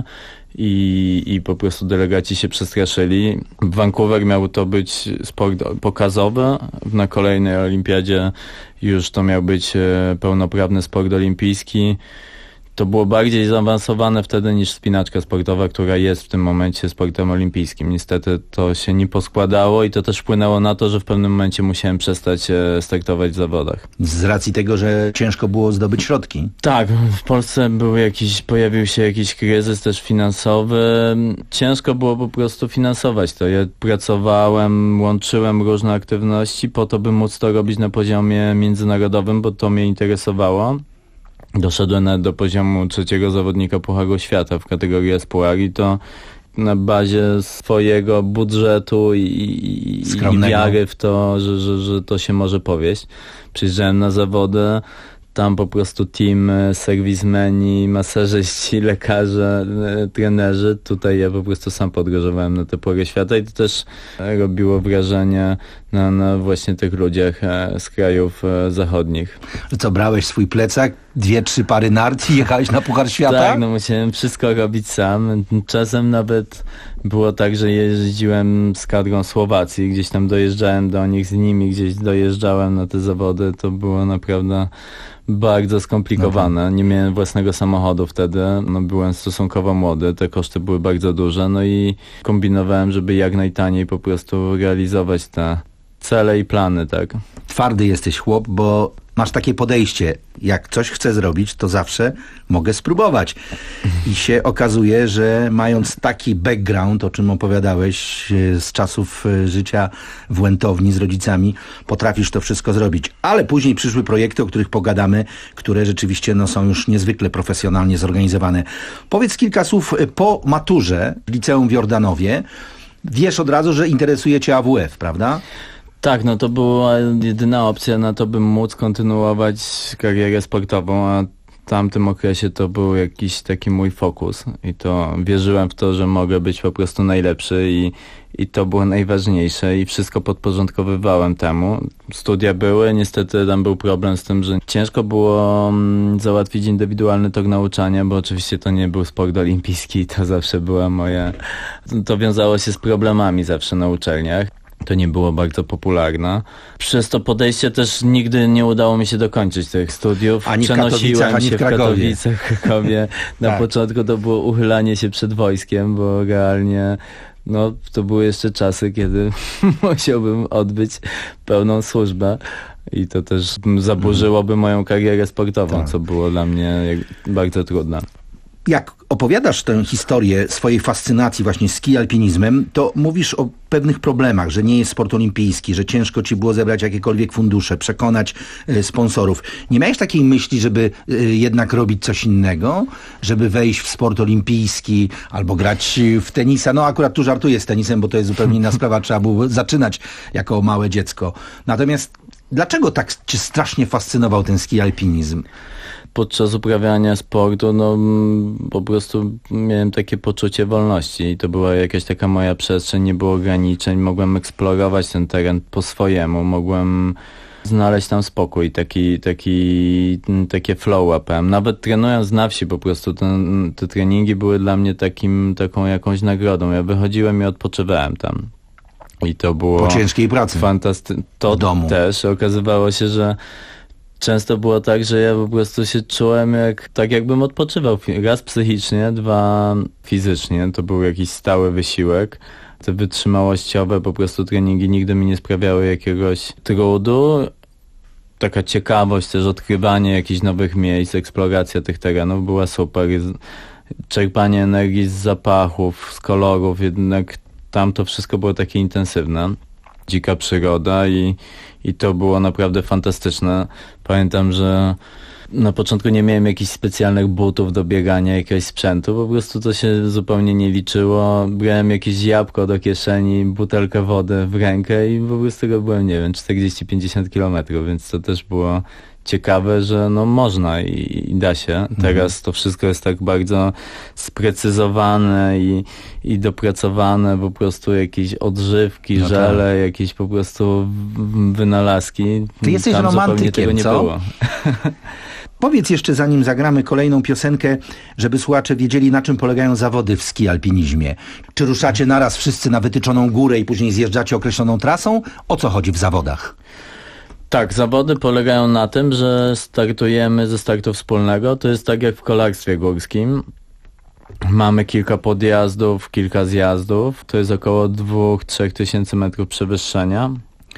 I, i po prostu delegaci się przestraszyli. Vancouver miał to być sport pokazowy, na kolejnej olimpiadzie już to miał być pełnoprawny sport olimpijski. To było bardziej zaawansowane wtedy niż wspinaczka sportowa, która jest w tym momencie sportem olimpijskim. Niestety to się nie poskładało i to też wpłynęło na to, że w pewnym momencie musiałem przestać startować w zawodach. Z racji tego, że ciężko było zdobyć środki. Tak, w Polsce był jakiś, pojawił się jakiś kryzys też finansowy. Ciężko było po prostu finansować to. Ja pracowałem, łączyłem różne aktywności po to, by móc to robić na poziomie międzynarodowym, bo to mnie interesowało. Doszedłem nawet do poziomu trzeciego zawodnika Pucharu Świata w kategorii Espoir i to na bazie swojego budżetu i, i, i wiary w to, że, że, że to się może powieść. Przyjeżdżałem na zawody, tam po prostu team, serwismeni, masażyści, lekarze, trenerzy. Tutaj ja po prostu sam podróżowałem na te pory świata i to też robiło wrażenie na, na właśnie tych ludziach z krajów zachodnich. Co, brałeś swój plecak, dwie, trzy pary nart i jechałeś na Puchar Świata? Tak, no musiałem wszystko robić sam. Czasem nawet było tak, że jeździłem z kadrą Słowacji, gdzieś tam dojeżdżałem do nich z nimi, gdzieś dojeżdżałem na te zawody. To było naprawdę bardzo skomplikowane. Nie miałem własnego samochodu wtedy, no byłem stosunkowo młody, te koszty były bardzo duże, no i kombinowałem, żeby jak najtaniej po prostu realizować te cele i plany, tak. Twardy jesteś chłop, bo masz takie podejście, jak coś chcę zrobić, to zawsze mogę spróbować. I się okazuje, że mając taki background, o czym opowiadałeś z czasów życia w Łętowni z rodzicami, potrafisz to wszystko zrobić. Ale później przyszły projekty, o których pogadamy, które rzeczywiście no, są już niezwykle profesjonalnie zorganizowane. Powiedz kilka słów po maturze w liceum w Jordanowie. Wiesz od razu, że interesuje cię A W F, prawda? Tak, no to była jedyna opcja na to, bym móc kontynuować karierę sportową, a w tamtym okresie to był jakiś taki mój fokus i to wierzyłem w to, że mogę być po prostu najlepszy i, i to było najważniejsze i wszystko podporządkowywałem temu. Studia były, niestety tam był problem z tym, że ciężko było mm, załatwić indywidualny tok nauczania, bo oczywiście to nie był sport olimpijski i to zawsze była moja... To wiązało się z problemami zawsze na uczelniach. To nie było bardzo popularne. Przez to podejście też nigdy nie udało mi się dokończyć tych studiów. Ani w Katowicach, ani w Krakowie. Katowicach, Krakowie. Na tak. Początku to było uchylanie się przed wojskiem, bo realnie no, to były jeszcze czasy, kiedy musiałbym odbyć pełną służbę. I to też zaburzyłoby moją karierę sportową, tak. Co było dla mnie bardzo trudne. Jak opowiadasz tę historię swojej fascynacji właśnie ski alpinizmem, to mówisz o pewnych problemach, że nie jest sport olimpijski, że ciężko ci było zebrać jakiekolwiek fundusze, przekonać y, sponsorów. Nie miałeś takiej myśli, żeby y, jednak robić coś innego? Żeby wejść w sport olimpijski albo grać w tenisa? No akurat tu żartuję z tenisem, bo to jest zupełnie inna sprawa. Trzeba było zaczynać jako małe dziecko. Natomiast dlaczego tak cię strasznie fascynował ten ski alpinizm? Podczas uprawiania sportu, no po prostu miałem takie poczucie wolności i to była jakaś taka moja przestrzeń, nie było ograniczeń, mogłem eksplorować ten teren po swojemu, mogłem znaleźć tam spokój, taki, taki, takie flow łapałem. Nawet trenując na wsi po prostu ten, te treningi były dla mnie takim, taką jakąś nagrodą. Ja wychodziłem i odpoczywałem tam. I to było... Po ciężkiej pracy. Fantastyczne. To w domu. Też okazywało się, że często było tak, że ja po prostu się czułem jak, tak jakbym odpoczywał. Raz psychicznie, dwa fizycznie. To był jakiś stały wysiłek. Te wytrzymałościowe po prostu treningi nigdy mi nie sprawiały jakiegoś trudu. Taka ciekawość też, odkrywanie jakichś nowych miejsc, eksploracja tych terenów była super. Czerpanie energii z zapachów, z kolorów, jednak tam to wszystko było takie intensywne. dzika przyroda i, i to było naprawdę fantastyczne. Pamiętam, że na początku nie miałem jakichś specjalnych butów do biegania, jakiegoś sprzętu, po prostu to się zupełnie nie liczyło. Brałem jakieś jabłko do kieszeni, butelkę wody w rękę i po prostu robiłem, nie wiem, czterdzieści pięćdziesiąt kilometrów, więc to też było ciekawe, że no można i, i da się. Teraz to wszystko jest tak bardzo sprecyzowane i, i dopracowane, po prostu jakieś odżywki, No żele, tak. jakieś po prostu wynalazki. Ty jesteś Tam zupełnie romantykiem, tego nie co? było. Powiedz jeszcze, zanim zagramy kolejną piosenkę, żeby słuchacze wiedzieli, na czym polegają zawody w ski alpinizmie. Czy ruszacie naraz wszyscy na wytyczoną górę i później zjeżdżacie określoną trasą? O co chodzi w zawodach? Tak, zawody polegają na tym, że startujemy ze startu wspólnego. To jest tak jak w kolarstwie górskim. Mamy kilka podjazdów, kilka zjazdów. To jest około dwa do trzech tysięcy metrów przewyższenia.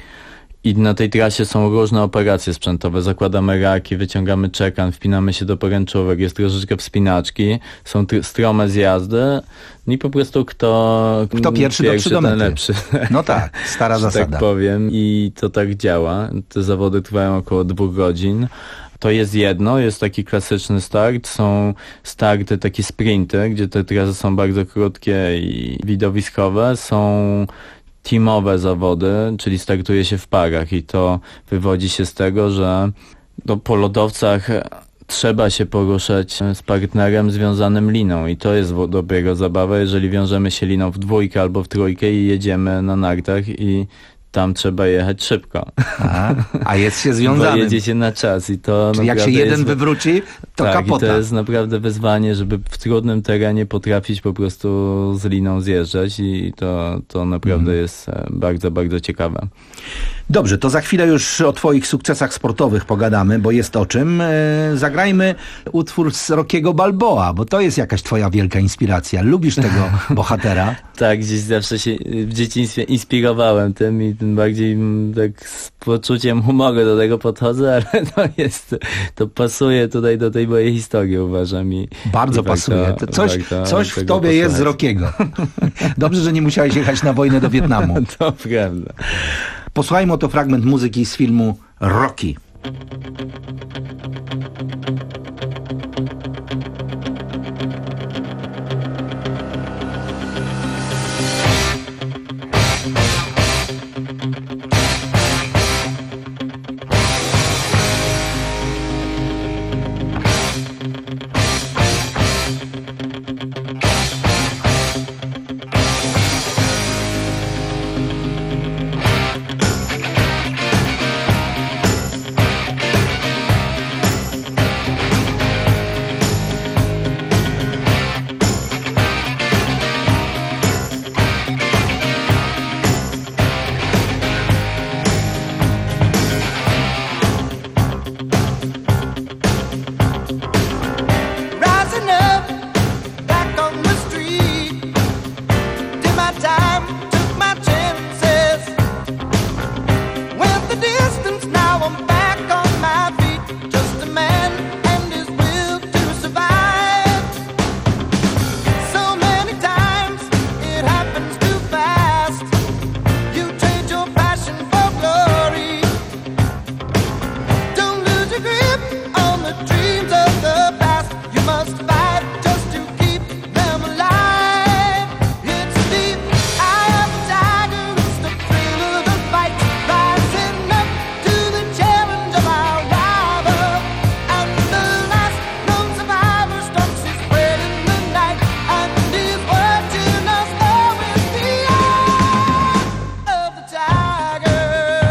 I na tej trasie są różne operacje sprzętowe. Zakładamy raki, wyciągamy czekan, wpinamy się do poręczówek, jest troszeczkę wspinaczki, są tr- strome zjazdy i po prostu kto, Kto pierwszy, pierwszy do ten metry. lepszy. No tak, stara że zasada. tak powiem. I to tak działa. Te zawody trwają około dwóch godzin. To jest jedno, jest taki klasyczny start, są starty, takie sprinty, gdzie te trasy są bardzo krótkie i widowiskowe, są teamowe zawody, czyli startuje się w parach i to wywodzi się z tego, że no, po lodowcach trzeba się poruszać z partnerem związanym liną i to jest dopiero zabawa, jeżeli wiążemy się liną w dwójkę albo w trójkę i jedziemy na nartach i tam trzeba jechać szybko. A, a jest się Bo związanym. jedzie się na czas i to Czyli jak się jeden jest, wywróci, to tak, kapota. i to jest naprawdę wyzwanie, żeby w trudnym terenie potrafić po prostu z liną zjeżdżać i to, to naprawdę Mhm. jest bardzo, bardzo ciekawe. Dobrze, to za chwilę już o twoich sukcesach sportowych pogadamy, bo jest o czym. E, zagrajmy utwór z Rockiego Balboa, bo to jest jakaś twoja wielka inspiracja. Lubisz tego bohatera? Tak, gdzieś zawsze się w dzieciństwie inspirowałem tym i tym bardziej m, tak z poczuciem humoru do tego podchodzę, ale to jest, to pasuje tutaj do tej mojej historii, uważam. I, Bardzo i pasuje. warto, To coś warto coś w tego tobie jest z posłuchać. Rockiego. Dobrze, że nie musiałeś jechać na wojnę do Wietnamu. To prawda. Posłuchajmy oto fragment muzyki z filmu Rocky. Rising up, back on the street. Did my time, took my chances. Went the distance, now I'm back on my feet. Just a man and his will to survive. So many times it happens too fast. You trade your passion for glory. Don't lose your grip on the dreams of the past. You must fight just to keep them alive. It's the eye of the tiger, it's the thrill of the fight. Rising up to the challenge of our rival. And the last known survivor stalks his spread in the night. And he's watching us all with the eye of the tiger.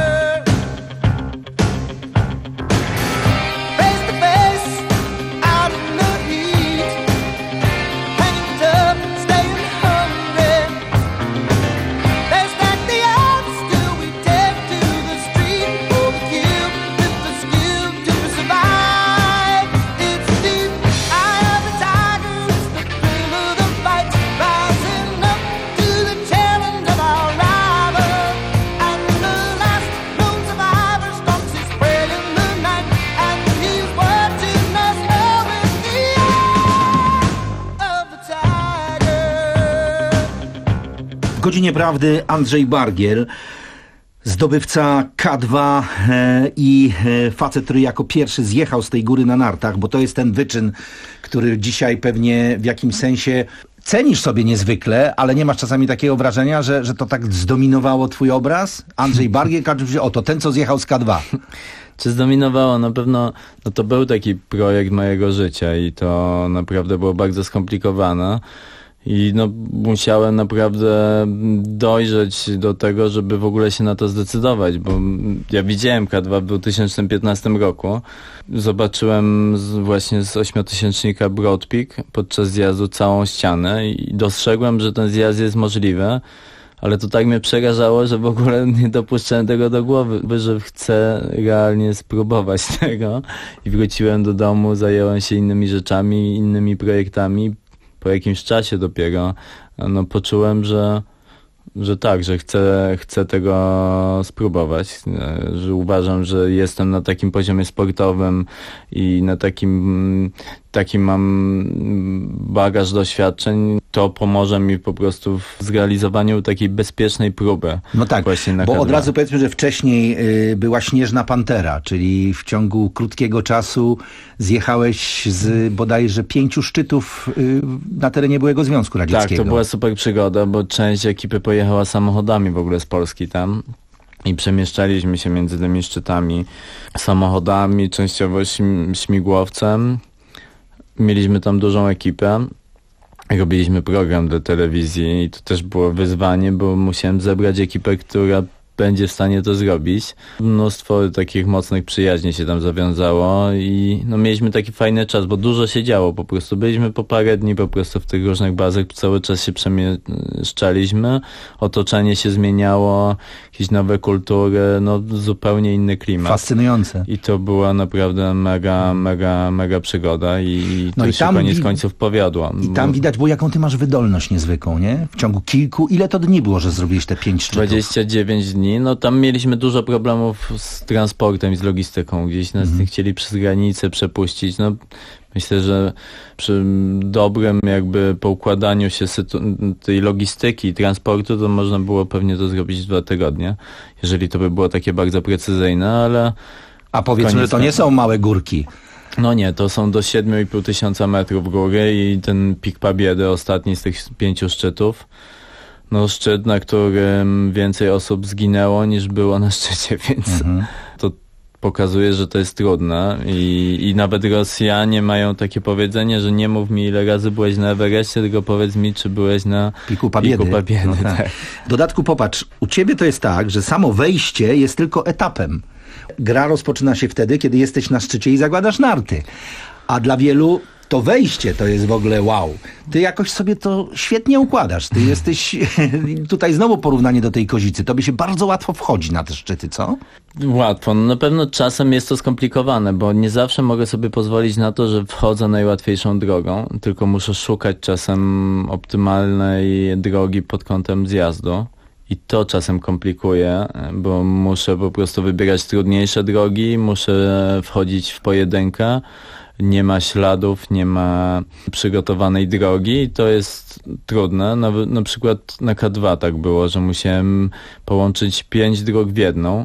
Face to face, out in the heat, hanging tough, staying hungry. They stack the odds till we take to the street for the kill with the skill to survive. It's the eye of the tiger, it's the thrill of the fight, rising up to the challenge of our rival. And the last known survivor stalks his prey in the night, and he's watching us all with the eye of the tiger. W Godzinie Prawdy Andrzej Bargiel. zdobywca K dwa e, i e, facet, który jako pierwszy zjechał z tej góry na nartach, bo to jest ten wyczyn, który dzisiaj pewnie w jakimś sensie cenisz sobie niezwykle, ale nie masz czasami takiego wrażenia, że, że to tak zdominowało twój obraz? Andrzej Bargiel, oto ten, co zjechał z K dwa. Czy zdominowało? Na pewno no to był taki projekt mojego życia i to naprawdę było bardzo skomplikowane. I no, musiałem naprawdę dojrzeć do tego, żeby w ogóle się na to zdecydować, bo ja widziałem K dwa w dwa tysiące piętnastym roku. Zobaczyłem z, właśnie z ośmiotysięcznika Broad Peak podczas zjazdu całą ścianę i dostrzegłem, że ten zjazd jest możliwy, ale to tak mnie przerażało, że w ogóle nie dopuszczałem tego do głowy, że chcę realnie spróbować tego. I wróciłem do domu, zająłem się innymi rzeczami, innymi projektami. Po jakimś czasie dopiero no, poczułem, że, że tak, że chcę, chcę tego spróbować, że uważam, że jestem na takim poziomie sportowym i na takim, taki mam bagaż doświadczeń, to pomoże mi po prostu w zrealizowaniu takiej bezpiecznej próby. No tak, właśnie na bo K dwa. Od razu powiedzmy, że wcześniej y, była Śnieżna Pantera, czyli w ciągu krótkiego czasu zjechałeś z bodajże pięciu szczytów y, na terenie byłego Związku Radzieckiego. Tak, to była super przygoda, bo część ekipy pojechała samochodami w ogóle z Polski tam. I przemieszczaliśmy się między tymi szczytami samochodami, częściowo śm- śmigłowcem. Mieliśmy tam dużą ekipę. Robiliśmy program do telewizji i to też było wyzwanie, bo musiałem zebrać ekipę, która będzie w stanie to zrobić. Mnóstwo takich mocnych przyjaźni się tam zawiązało i no, mieliśmy taki fajny czas, bo dużo się działo po prostu. Byliśmy po parę dni po prostu w tych różnych bazach, cały czas się przemieszczaliśmy, otoczenie się zmieniało, jakieś nowe kultury, no zupełnie inny klimat. Fascynujące. I to była naprawdę mega, mega, mega przygoda i to no i się tam koniec wi- końców powiodło. I tam bo... widać było, jaką ty masz wydolność niezwykłą, nie? W ciągu kilku, ile to dni było, że zrobiliście te pięć szczytów? dwadzieścia dziewięć dni. No tam mieliśmy dużo problemów z transportem i z logistyką. Gdzieś nas Mhm. nie chcieli przez granicę przepuścić. No myślę, że przy dobrym jakby poukładaniu się sytu- tej logistyki i transportu, to można było pewnie to zrobić w dwa tygodnie. Jeżeli to by było takie bardzo precyzyjne, ale... A powiedzmy, że to nie są małe górki. No nie, to są do siedmiu i pół tysiąca metrów góry i ten Pik Pabiedy, ostatni z tych pięciu szczytów. No szczyt, na którym więcej osób zginęło niż było na szczycie, więc Mhm. to pokazuje, że to jest trudne I, i nawet Rosjanie mają takie powiedzenie, że nie mów mi ile razy byłeś na Everestie, tylko powiedz mi, czy byłeś na Piku Pabiedy. Piku Pabiedy, No tak. tak. W dodatku popatrz, u ciebie to jest tak, że samo wejście jest tylko etapem. Gra rozpoczyna się wtedy, kiedy jesteś na szczycie i zakładasz narty. A dla wielu to wejście to jest w ogóle wow. Ty jakoś sobie to świetnie układasz. Ty jesteś, tutaj znowu porównanie do tej Kozicy. Tobie się bardzo łatwo wchodzi na te szczyty, co? Łatwo. No na pewno czasem jest to skomplikowane, bo nie zawsze mogę sobie pozwolić na to, że wchodzę najłatwiejszą drogą, tylko muszę szukać czasem optymalnej drogi pod kątem zjazdu. I to czasem komplikuje, bo muszę po prostu wybierać trudniejsze drogi, muszę wchodzić w pojedynkę. Nie ma śladów, nie ma przygotowanej drogi i to jest trudne. Na, na przykład na K dwa tak było, że musiałem połączyć pięć dróg w jedną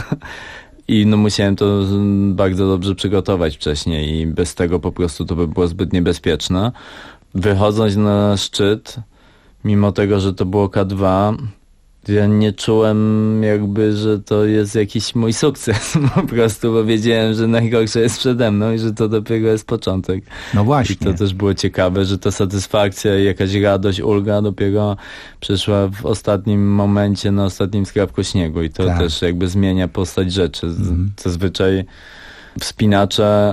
i no musiałem to bardzo dobrze przygotować wcześniej i bez tego po prostu to by było zbyt niebezpieczne. Wychodząc na szczyt, mimo tego, że to było K dwa, ja nie czułem jakby, że to jest jakiś mój sukces po prostu, bo wiedziałem, że najgorsze jest przede mną i że to dopiero jest początek. No właśnie. I to też było ciekawe, że ta satysfakcja i jakaś radość, ulga dopiero przyszła w ostatnim momencie, na ostatnim skrawku śniegu i to tak. też jakby zmienia postać rzeczy. Mhm. Zazwyczaj wspinacze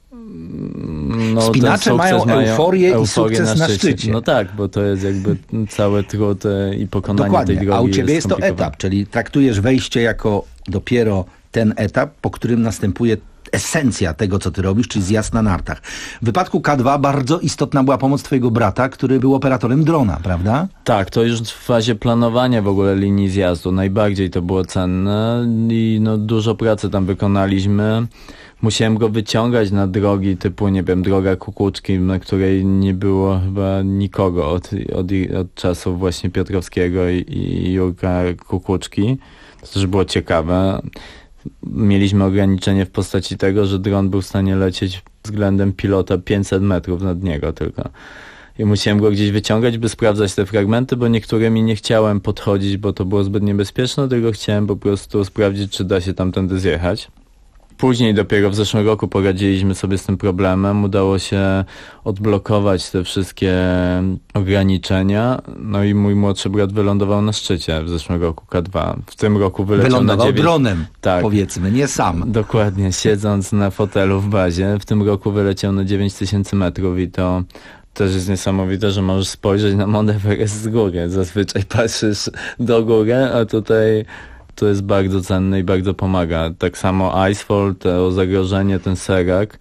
No, Wspinacze mają euforię i sukces na szczycie. na szczycie. No tak, bo to jest jakby cały trud i pokonanie Dokładnie. tej drogi. A u ciebie jest, jest to etap, czyli traktujesz wejście jako dopiero ten etap, po którym następuje esencja tego, co ty robisz, czyli zjazd na nartach. W wypadku K dwa bardzo istotna była pomoc twojego brata, który był operatorem drona, prawda? Tak, to już w fazie planowania w ogóle linii zjazdu. Najbardziej to było cenne i no, dużo pracy tam wykonaliśmy. Musiałem go wyciągać na drogi typu, nie wiem, droga Kukuczki, na której nie było chyba nikogo od, od, od czasów właśnie Piotrowskiego i, i Jurka Kukuczki. To też było ciekawe. Mieliśmy ograniczenie w postaci tego, że dron był w stanie lecieć względem pilota pięćset metrów nad niego tylko. I musiałem go gdzieś wyciągać, by sprawdzać te fragmenty, bo niektórymi nie chciałem podchodzić, bo to było zbyt niebezpieczne, tylko chciałem po prostu sprawdzić, czy da się tamtędy zjechać. Później dopiero w zeszłym roku poradziliśmy sobie z tym problemem. Udało się odblokować te wszystkie ograniczenia. No i mój młodszy brat wylądował na szczycie w zeszłym roku K dwa. W tym roku wyleciał Wylądował na dziewięć... dronem, tak, powiedzmy, nie sam. Dokładnie, siedząc na fotelu w bazie. W tym roku wyleciał na dziewięć tysięcy metrów i to też jest niesamowite, że możesz spojrzeć na Mount Everest z góry. Zazwyczaj patrzysz do góry, a tutaj to jest bardzo cenne i bardzo pomaga. Tak samo Icefall, to zagrożenie, ten serak.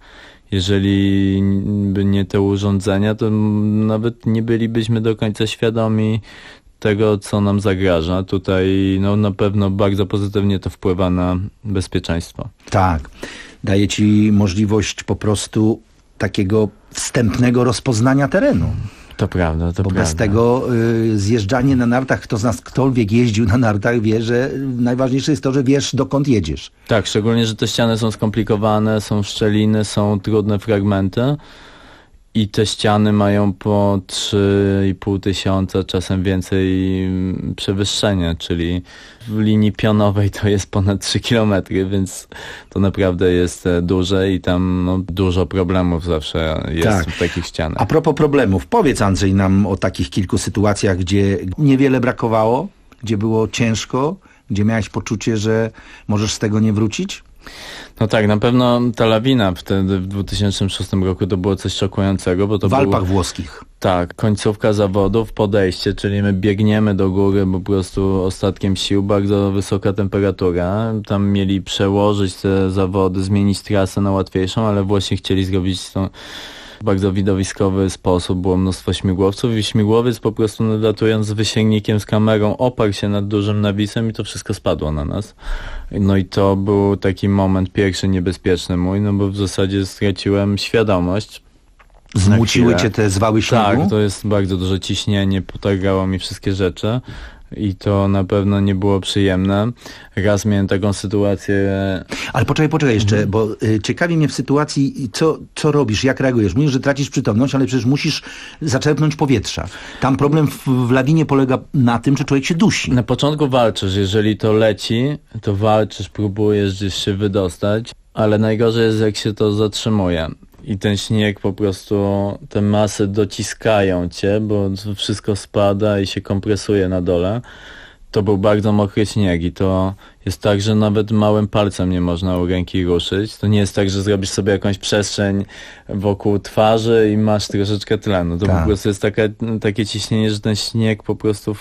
Jeżeli by nie te urządzenia, to nawet nie bylibyśmy do końca świadomi tego, co nam zagraża. Tutaj no, na pewno bardzo pozytywnie to wpływa na bezpieczeństwo. Tak. Daje ci możliwość po prostu takiego wstępnego rozpoznania terenu. To prawda, to Bo prawda. bez tego y, zjeżdżanie na nartach, kto z nas ktokolwiek jeździł na nartach, wie, że najważniejsze jest to, że wiesz, dokąd jedziesz. Tak, szczególnie, że te ściany są skomplikowane, są szczeliny, są trudne fragmenty i te ściany mają po trzy i pół tysiąca, czasem więcej przewyższenie, czyli w linii pionowej to jest ponad trzy kilometry, więc to naprawdę jest duże i tam no, dużo problemów zawsze jest Tak. w takich ścianach. A propos problemów, powiedz Andrzej nam o takich kilku sytuacjach, gdzie niewiele brakowało, gdzie było ciężko, gdzie miałeś poczucie, że możesz z tego nie wrócić? No tak, na pewno ta lawina wtedy w dwa tysiące szóstym roku to było coś szokującego, bo to W Alpach było, włoskich. Tak, końcówka zawodów, podejście, czyli my biegniemy do góry po prostu ostatkiem sił, bardzo wysoka temperatura. Tam mieli przełożyć te zawody, zmienić trasę na łatwiejszą, ale Włosi chcieli zrobić to w bardzo widowiskowy sposób. Było mnóstwo śmigłowców i śmigłowiec po prostu nadlatując z wysięgnikiem, z kamerą oparł się nad dużym nawisem i to wszystko spadło na nas. No i to był taki moment pierwszy niebezpieczny mój, no bo w zasadzie straciłem świadomość. Zmuciły cię te zwały śniegu? Tak, to jest bardzo duże ciśnienie, potargało mi wszystkie rzeczy i to na pewno nie było przyjemne. Raz miałem taką sytuację... Ale poczekaj, poczekaj jeszcze, mhm. bo y, ciekawi mnie w sytuacji, co, co robisz, jak reagujesz. Mówisz, że tracisz przytomność, ale przecież musisz zaczerpnąć powietrza. Tam problem w, w lawinie polega na tym, że człowiek się dusi. Na początku walczysz, jeżeli to leci, to walczysz, próbujesz gdzieś się wydostać, ale najgorzej jest, jak się to zatrzymuje. I ten śnieg po prostu, te masy dociskają cię, bo wszystko spada i się kompresuje na dole. To był bardzo mokry śnieg i to jest tak, że nawet małym palcem nie można u ręki ruszyć. To nie jest tak, że zrobisz sobie jakąś przestrzeń wokół twarzy i masz troszeczkę tlenu. To tak. po prostu jest taka, takie ciśnienie, że ten śnieg po prostu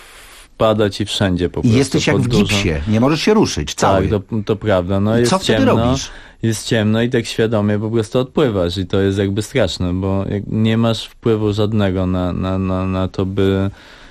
wpada ci wszędzie. Po prostu I jesteś jak w gipsie, nie możesz się ruszyć cały. Tak, to, to prawda. No, jest co wtedy ciemno, robisz? Jest ciemno i tak świadomie po prostu odpływasz i to jest jakby straszne, bo nie masz wpływu żadnego na, na, na, na to, by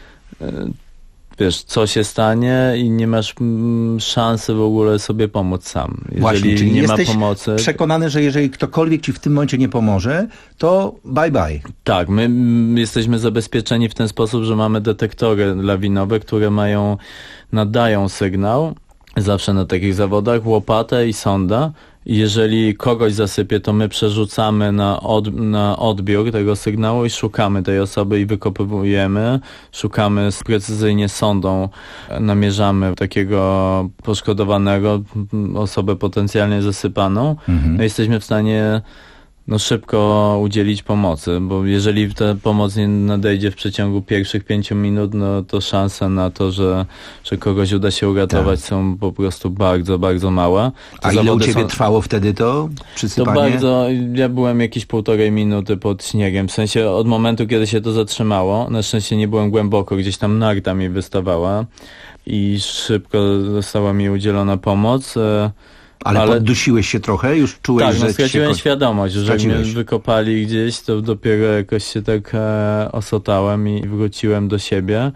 wiesz, co się stanie i nie masz mm, szansy w ogóle sobie pomóc sam. Jeżeli Właśnie, czyli nie jesteś ma pomocy... przekonany, że jeżeli ktokolwiek ci w tym momencie nie pomoże, to bye bye. Tak, my m, jesteśmy zabezpieczeni w ten sposób, że mamy detektory lawinowe, które mają, nadają sygnał zawsze na takich zawodach, łopatę i sonda. Jeżeli kogoś zasypie, to my przerzucamy na, od, na odbiór tego sygnału i szukamy tej osoby i wykopujemy. Szukamy precyzyjnie sondą, namierzamy takiego poszkodowanego, osobę potencjalnie zasypaną. Mhm. No jesteśmy w stanie no, szybko udzielić pomocy, bo jeżeli ta pomoc nie nadejdzie w przeciągu pierwszych pięciu minut, no to szanse na to, że, że kogoś uda się uratować tak. są po prostu bardzo, bardzo małe. Te A ile u ciebie są... trwało wtedy to przysypanie? To bardzo, ja byłem jakieś półtorej minuty pod śniegiem, w sensie od momentu, kiedy się to zatrzymało, na szczęście nie byłem głęboko, gdzieś tam narta mi wystawała i szybko została mi udzielona pomoc. Ale, ale poddusiłeś się trochę? Już czułeś, tak, że... no straciłem się... świadomość, że jak mnie wykopali gdzieś, to dopiero jakoś się tak e, osotałem i wróciłem do siebie.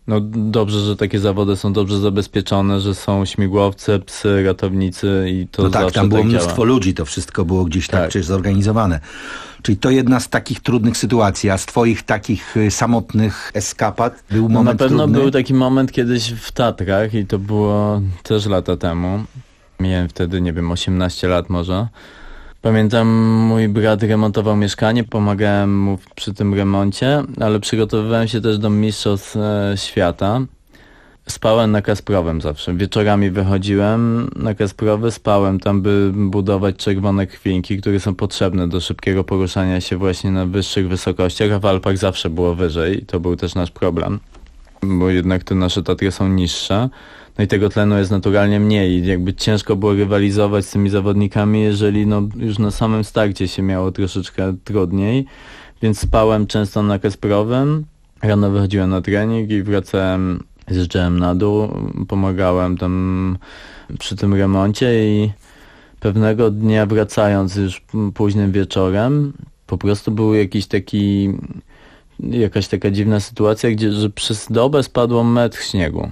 No dobrze, że takie zawody są dobrze zabezpieczone, że są śmigłowce, psy, ratownicy i to no tak, zawsze tam było tak mnóstwo działa. ludzi, to wszystko było gdzieś tak, Tak. przecież zorganizowane. Czyli to jedna z takich trudnych sytuacji, a z twoich takich y, samotnych eskapad był No moment na pewno trudny? był taki moment kiedyś w Tatrach i to było też lata temu. Miałem wtedy, nie wiem, osiemnaście lat może. Pamiętam, mój brat remontował mieszkanie, pomagałem mu przy tym remoncie, ale przygotowywałem się też do mistrzostw e, świata. Spałem na Kasprowym zawsze. Wieczorami wychodziłem na Kasprowy, spałem tam, by budować czerwone krwinki, które są potrzebne do szybkiego poruszania się właśnie na wyższych wysokościach, a w Alpach zawsze było wyżej i to był też nasz problem, bo jednak te nasze Tatry są niższe. No i tego tlenu jest naturalnie mniej i jakby ciężko było rywalizować z tymi zawodnikami, jeżeli no już na samym starcie się miało troszeczkę trudniej, więc spałem często na Kasprowym, rano wychodziłem na trening i wracałem, zjeżdżałem na dół, pomagałem tam przy tym remoncie i pewnego dnia wracając już późnym wieczorem, po prostu był jakiś taki, jakaś taka dziwna sytuacja, gdzie że przez dobę spadło metr śniegu.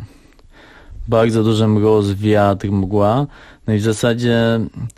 Bardzo duży mróz, wiatr, mgła. No i w zasadzie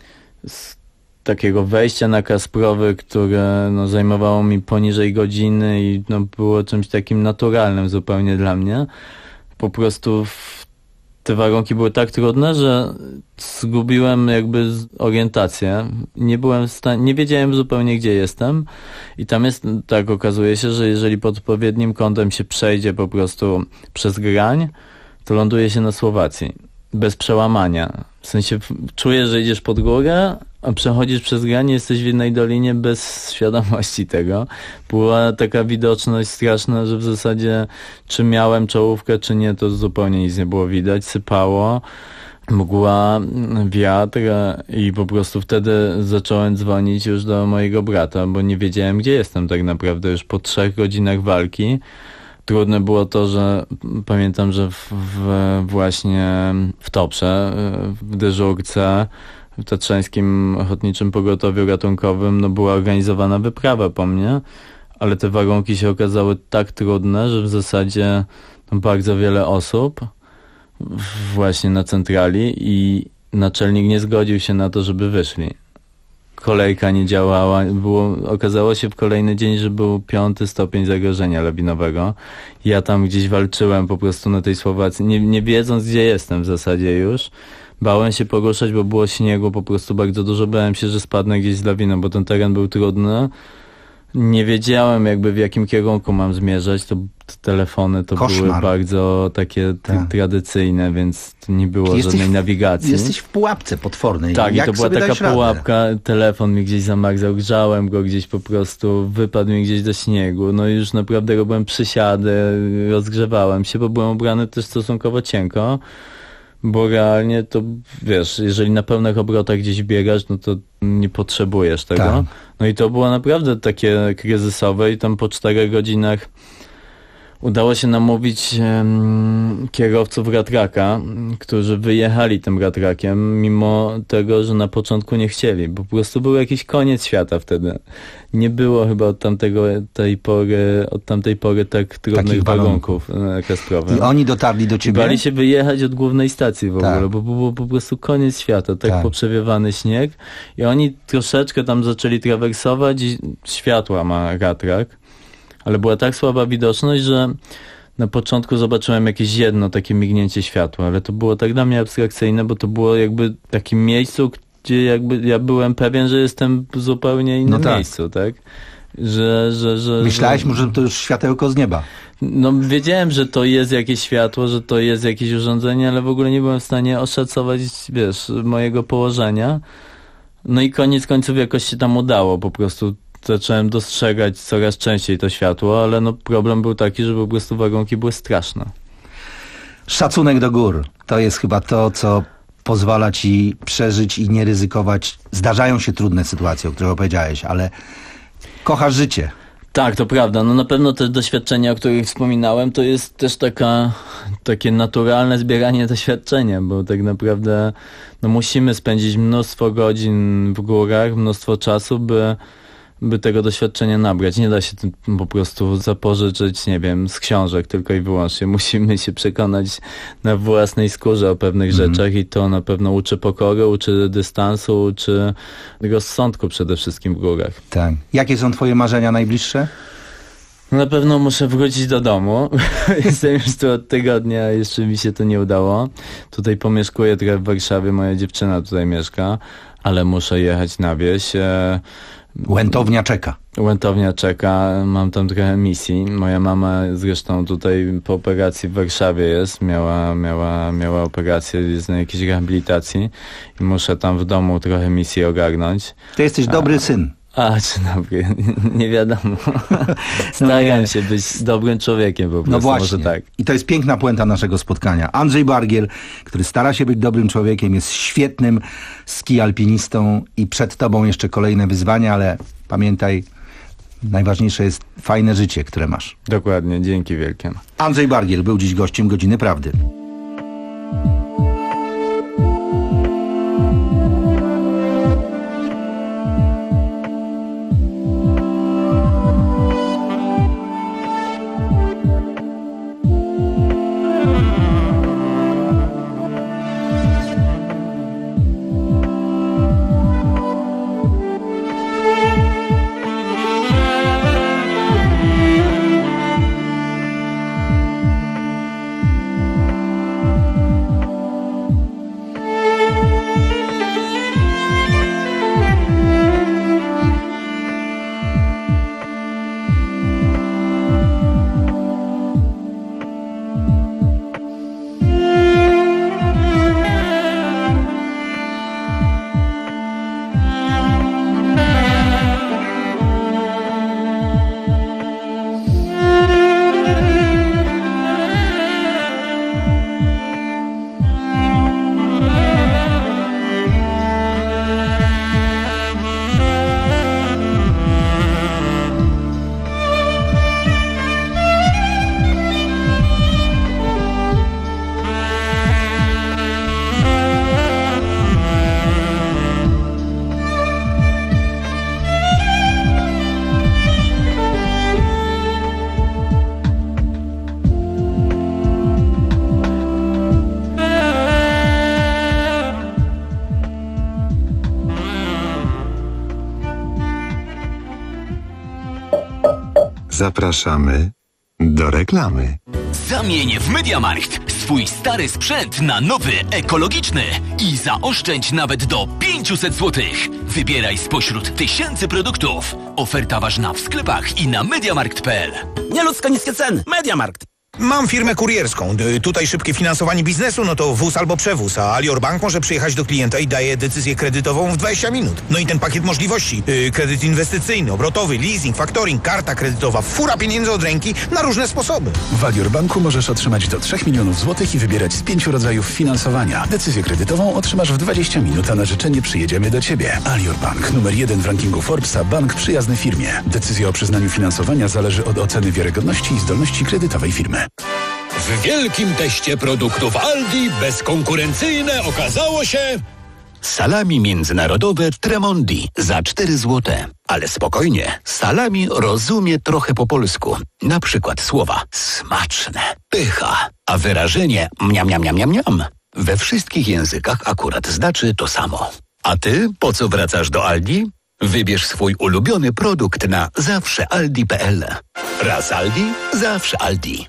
z takiego wejścia na Kasprowy, które no, zajmowało mi poniżej godziny i no, było czymś takim naturalnym zupełnie dla mnie. Po prostu w... te warunki były tak trudne, że zgubiłem jakby orientację. Nie byłem w stanie, nie wiedziałem zupełnie, gdzie jestem. I tam jest, tak okazuje się, że jeżeli pod odpowiednim kątem się przejdzie po prostu przez grań, to ląduje się na Słowacji. Bez przełamania. W sensie czujesz, że idziesz pod górę, a przechodzisz przez granic, jesteś w jednej dolinie bez świadomości tego. Była taka widoczność straszna, że w zasadzie czy miałem czołówkę, czy nie, to zupełnie nic nie było widać. Sypało, mgła, wiatr i po prostu wtedy zacząłem dzwonić już do mojego brata, bo nie wiedziałem, gdzie jestem tak naprawdę już po trzech godzinach walki. Trudne było to, że pamiętam, że w, w, właśnie w Toprze, w dyżurce, w Tatrzańskim Ochotniczym Pogotowiu Ratunkowym no była organizowana wyprawa po mnie, ale te warunki się okazały tak trudne, że w zasadzie no, bardzo wiele osób właśnie na centrali i naczelnik nie zgodził się na to, żeby wyszli. Kolejka nie działała. Było, okazało się w kolejny dzień, że był piąty stopień zagrożenia lawinowego. Ja tam gdzieś walczyłem po prostu na tej Słowacji, nie, nie wiedząc, gdzie jestem w zasadzie już. Bałem się poruszać, bo było śniegu po prostu bardzo dużo. Bałem się, że spadnę gdzieś z lawiną, bo ten teren był trudny. Nie wiedziałem jakby w jakim kierunku mam zmierzać. To te telefony to Koszmar. były bardzo takie Tak. tradycyjne, więc nie było Jesteś żadnej w- nawigacji. Jesteś w pułapce potwornej. Tak, Jak i to była sobie taka dać radę? pułapka, telefon mi gdzieś zamarzał, grzałem go gdzieś po prostu, wypadł mi gdzieś do śniegu, no i już naprawdę robiłem przysiady, rozgrzewałem się, bo byłem ubrany też stosunkowo cienko, bo realnie to, wiesz, jeżeli na pełnych obrotach gdzieś biegasz, no to nie potrzebujesz tego. Tak. No i to było naprawdę takie kryzysowe i tam po czterech godzinach udało się namówić um, kierowców ratraka, którzy wyjechali tym ratrakiem, mimo tego, że na początku nie chcieli, bo po prostu był jakiś koniec świata wtedy. Nie było chyba od tamtego, tej pory, od tamtej pory tak trudnych Takich warunków na Kasprowym. I oni dotarli do ciebie? Bali się wyjechać od głównej stacji w Tak. ogóle, bo było po prostu koniec świata, tak, Tak. poprzewiewany śnieg i oni troszeczkę tam zaczęli trawersować i światła ma ratrak, ale była tak słaba widoczność, że na początku zobaczyłem jakieś jedno takie mignięcie światła, ale to było tak dla mnie abstrakcyjne, bo to było jakby w takim miejscu, gdzie jakby ja byłem pewien, że jestem w zupełnie innym No tak. miejscu, tak? Że, że, że, Myślałeś że... może, że to już światełko z nieba. No wiedziałem, że to jest jakieś światło, że to jest jakieś urządzenie, ale w ogóle nie byłem w stanie oszacować, wiesz, mojego położenia. No i koniec końców jakoś się tam udało, po prostu zacząłem dostrzegać coraz częściej to światło, ale no problem był taki, że po prostu warunki były straszne. Szacunek do gór. To jest chyba to, co pozwala ci przeżyć i nie ryzykować. Zdarzają się trudne sytuacje, o których opowiedziałeś, ale kochasz życie. Tak, to prawda. No na pewno te doświadczenia, o których wspominałem, to jest też taka, takie naturalne zbieranie doświadczenia, bo tak naprawdę no musimy spędzić mnóstwo godzin w górach, mnóstwo czasu, by by tego doświadczenia nabrać. Nie da się tym po prostu zapożyczyć, nie wiem, z książek tylko i wyłącznie. Musimy się przekonać na własnej skórze o pewnych mm. rzeczach i to na pewno uczy pokory, uczy dystansu, uczy rozsądku przede wszystkim w górach. Tak. Jakie są twoje marzenia najbliższe? Na pewno muszę wrócić do domu. Jestem już tu od tygodnia, jeszcze mi się to nie udało. Tutaj pomieszkuję trochę w Warszawie, moja dziewczyna tutaj mieszka, ale muszę jechać na wieś. Łętownia czeka. Łętownia czeka, mam tam trochę misji. Moja mama zresztą tutaj po operacji w Warszawie jest, miała, miała, miała operację, jest na jakiejś rehabilitacji i muszę tam w domu trochę misji ogarnąć. Ty jesteś dobry A... syn. A, czy dobry? Nie wiadomo. Staram no się być dobrym człowiekiem po prostu. No właśnie. Może tak. I to jest piękna puenta naszego spotkania. Andrzej Bargiel, który stara się być dobrym człowiekiem, jest świetnym ski-alpinistą i przed tobą jeszcze kolejne wyzwania, ale pamiętaj, najważniejsze jest fajne życie, które masz. Dokładnie, dzięki wielkie. Andrzej Bargiel był dziś gościem Godziny Prawdy. Zapraszamy do reklamy. Zamień w MediaMarkt swój stary sprzęt na nowy, ekologiczny i zaoszczędź nawet do pięćset złotych. Wybieraj spośród tysięcy produktów. Oferta ważna w sklepach i na mediamarkt kropka p l. Nieludzko niskie ceny. MediaMarkt. Mam firmę kurierską. Tutaj szybkie finansowanie biznesu, no to wóz albo przewóz, a Alior Bank może przyjechać do klienta i daje decyzję kredytową w dwadzieścia minut. No i ten pakiet możliwości. Yy, kredyt inwestycyjny, obrotowy, leasing, factoring, karta kredytowa, fura pieniędzy od ręki na różne sposoby. W Alior Banku możesz otrzymać do trzech milionów złotych i wybierać z pięciu rodzajów finansowania. Decyzję kredytową otrzymasz w dwadzieścia minut, a na życzenie przyjedziemy do Ciebie. Alior Bank, numer jeden w rankingu Forbesa, bank przyjazny firmie. Decyzja o przyznaniu finansowania zależy od oceny wiarygodności i zdolności kredytowej firmy. W wielkim teście produktów Aldi bezkonkurencyjne okazało się salami międzynarodowe Tremondi za cztery złote. Ale spokojnie, salami rozumie trochę po polsku. Na przykład słowa smaczne, pycha, a wyrażenie mniam, mniam, mniam, mniam, mniam we wszystkich językach akurat znaczy to samo. A ty po co wracasz do Aldi? Wybierz swój ulubiony produkt na zawsze aldi kropka p l. Raz Aldi, zawsze Aldi.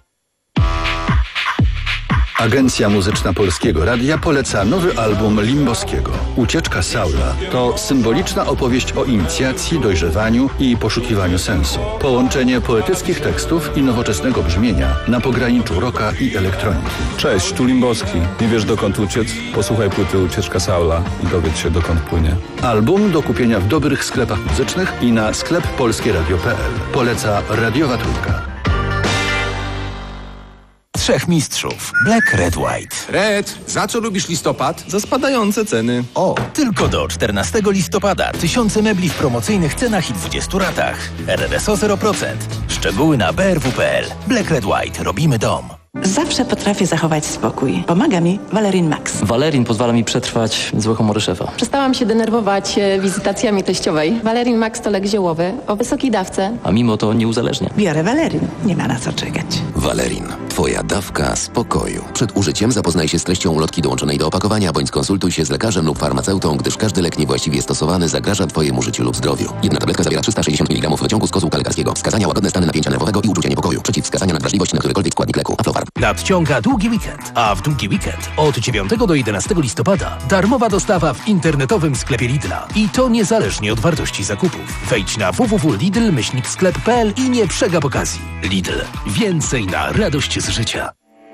Agencja Muzyczna Polskiego Radia poleca nowy album Limboskiego. Ucieczka Saula to symboliczna opowieść o inicjacji, dojrzewaniu i poszukiwaniu sensu. Połączenie poetyckich tekstów i nowoczesnego brzmienia na pograniczu rocka i elektroniki. Cześć, tu Limboski. Nie wiesz dokąd uciec? Posłuchaj płyty Ucieczka Saula i dowiedz się dokąd płynie. Album do kupienia w dobrych sklepach muzycznych i na sklep polskie radio kropka p l. Poleca Radiowa Trójka. Trzech mistrzów. Black, Red, White. Red, za co lubisz listopad? Za spadające ceny. O, tylko do czternastego listopada. Tysiące mebli w promocyjnych cenach i dwudziestu ratach. R R S O zero procent. Szczegóły na b r w kropka p l. Black, Red, White. Robimy dom. zawsze potrafię zachować spokój. Pomaga mi Valerin Max. Valerin pozwala mi przetrwać złe humory szefa. Przestałam się denerwować e, wizytacjami teściowej. Valerin Max to lek ziołowy o wysokiej dawce. A mimo to nie uzależnia. Biorę Valerin. Nie ma na co czekać. Valerin. Twoja dawka spokoju. Przed użyciem zapoznaj się z treścią ulotki dołączonej do opakowania, bądź skonsultuj się z lekarzem lub farmaceutą, gdyż każdy lek niewłaściwie stosowany zagraża Twojemu życiu lub zdrowiu. Jedna tabletka zawiera trzysta sześćdziesiąt miligramów wyciągu z kozłka lekarskiego. Wskazania: łagodne stany napięcia nerwowego i uczucie niepokoju. Przeciwwskazania: nadwrażliwość na którykolwiek składnik leku. Aflofarm. Nadciąga długi weekend, a w długi weekend od dziewiątego do jedenastego listopada darmowa dostawa w internetowym sklepie Lidla. I to niezależnie od wartości zakupów. Wejdź na w w w kropka lidl myślnik sklep kropka p l i nie przegap okazji. Lidl. Więcej na radość z życia.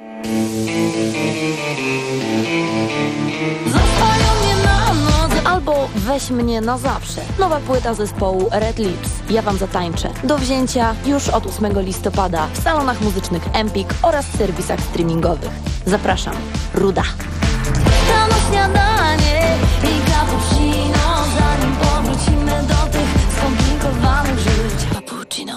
Albo weź mnie na zawsze. Nowa płyta zespołu Red Lips. Ja wam zatańczę. Do wzięcia już od ósmego listopada w salonach muzycznych Empik oraz serwisach streamingowych. Zapraszam. Ruda. Rano śniadanie i cappuccino, zanim powrócimy do tych skomplikowanych żyć. Cappuccino.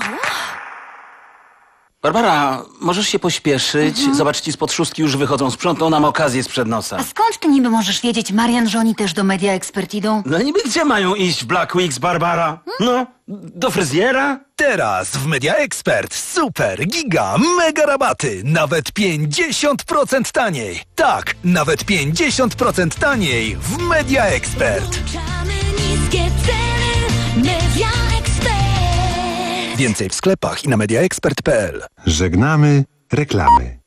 Barbara, możesz się pośpieszyć? Mhm. Zobacz, ci spod szóstki już wychodzą, sprzątną nam okazję sprzed nosa. A skąd ty niby możesz wiedzieć, Marian, że oni też do Media Expert idą? No niby gdzie mają iść w Black Weeks, Barbara? No, do fryzjera? Teraz w Media Expert super, giga, mega rabaty. Nawet pięćdziesiąt procent taniej. Tak, nawet pięćdziesiąt procent taniej w Media Expert. Niskie ceny, Media Expert. Więcej w sklepach i na media expert kropka p l. Żegnamy reklamy.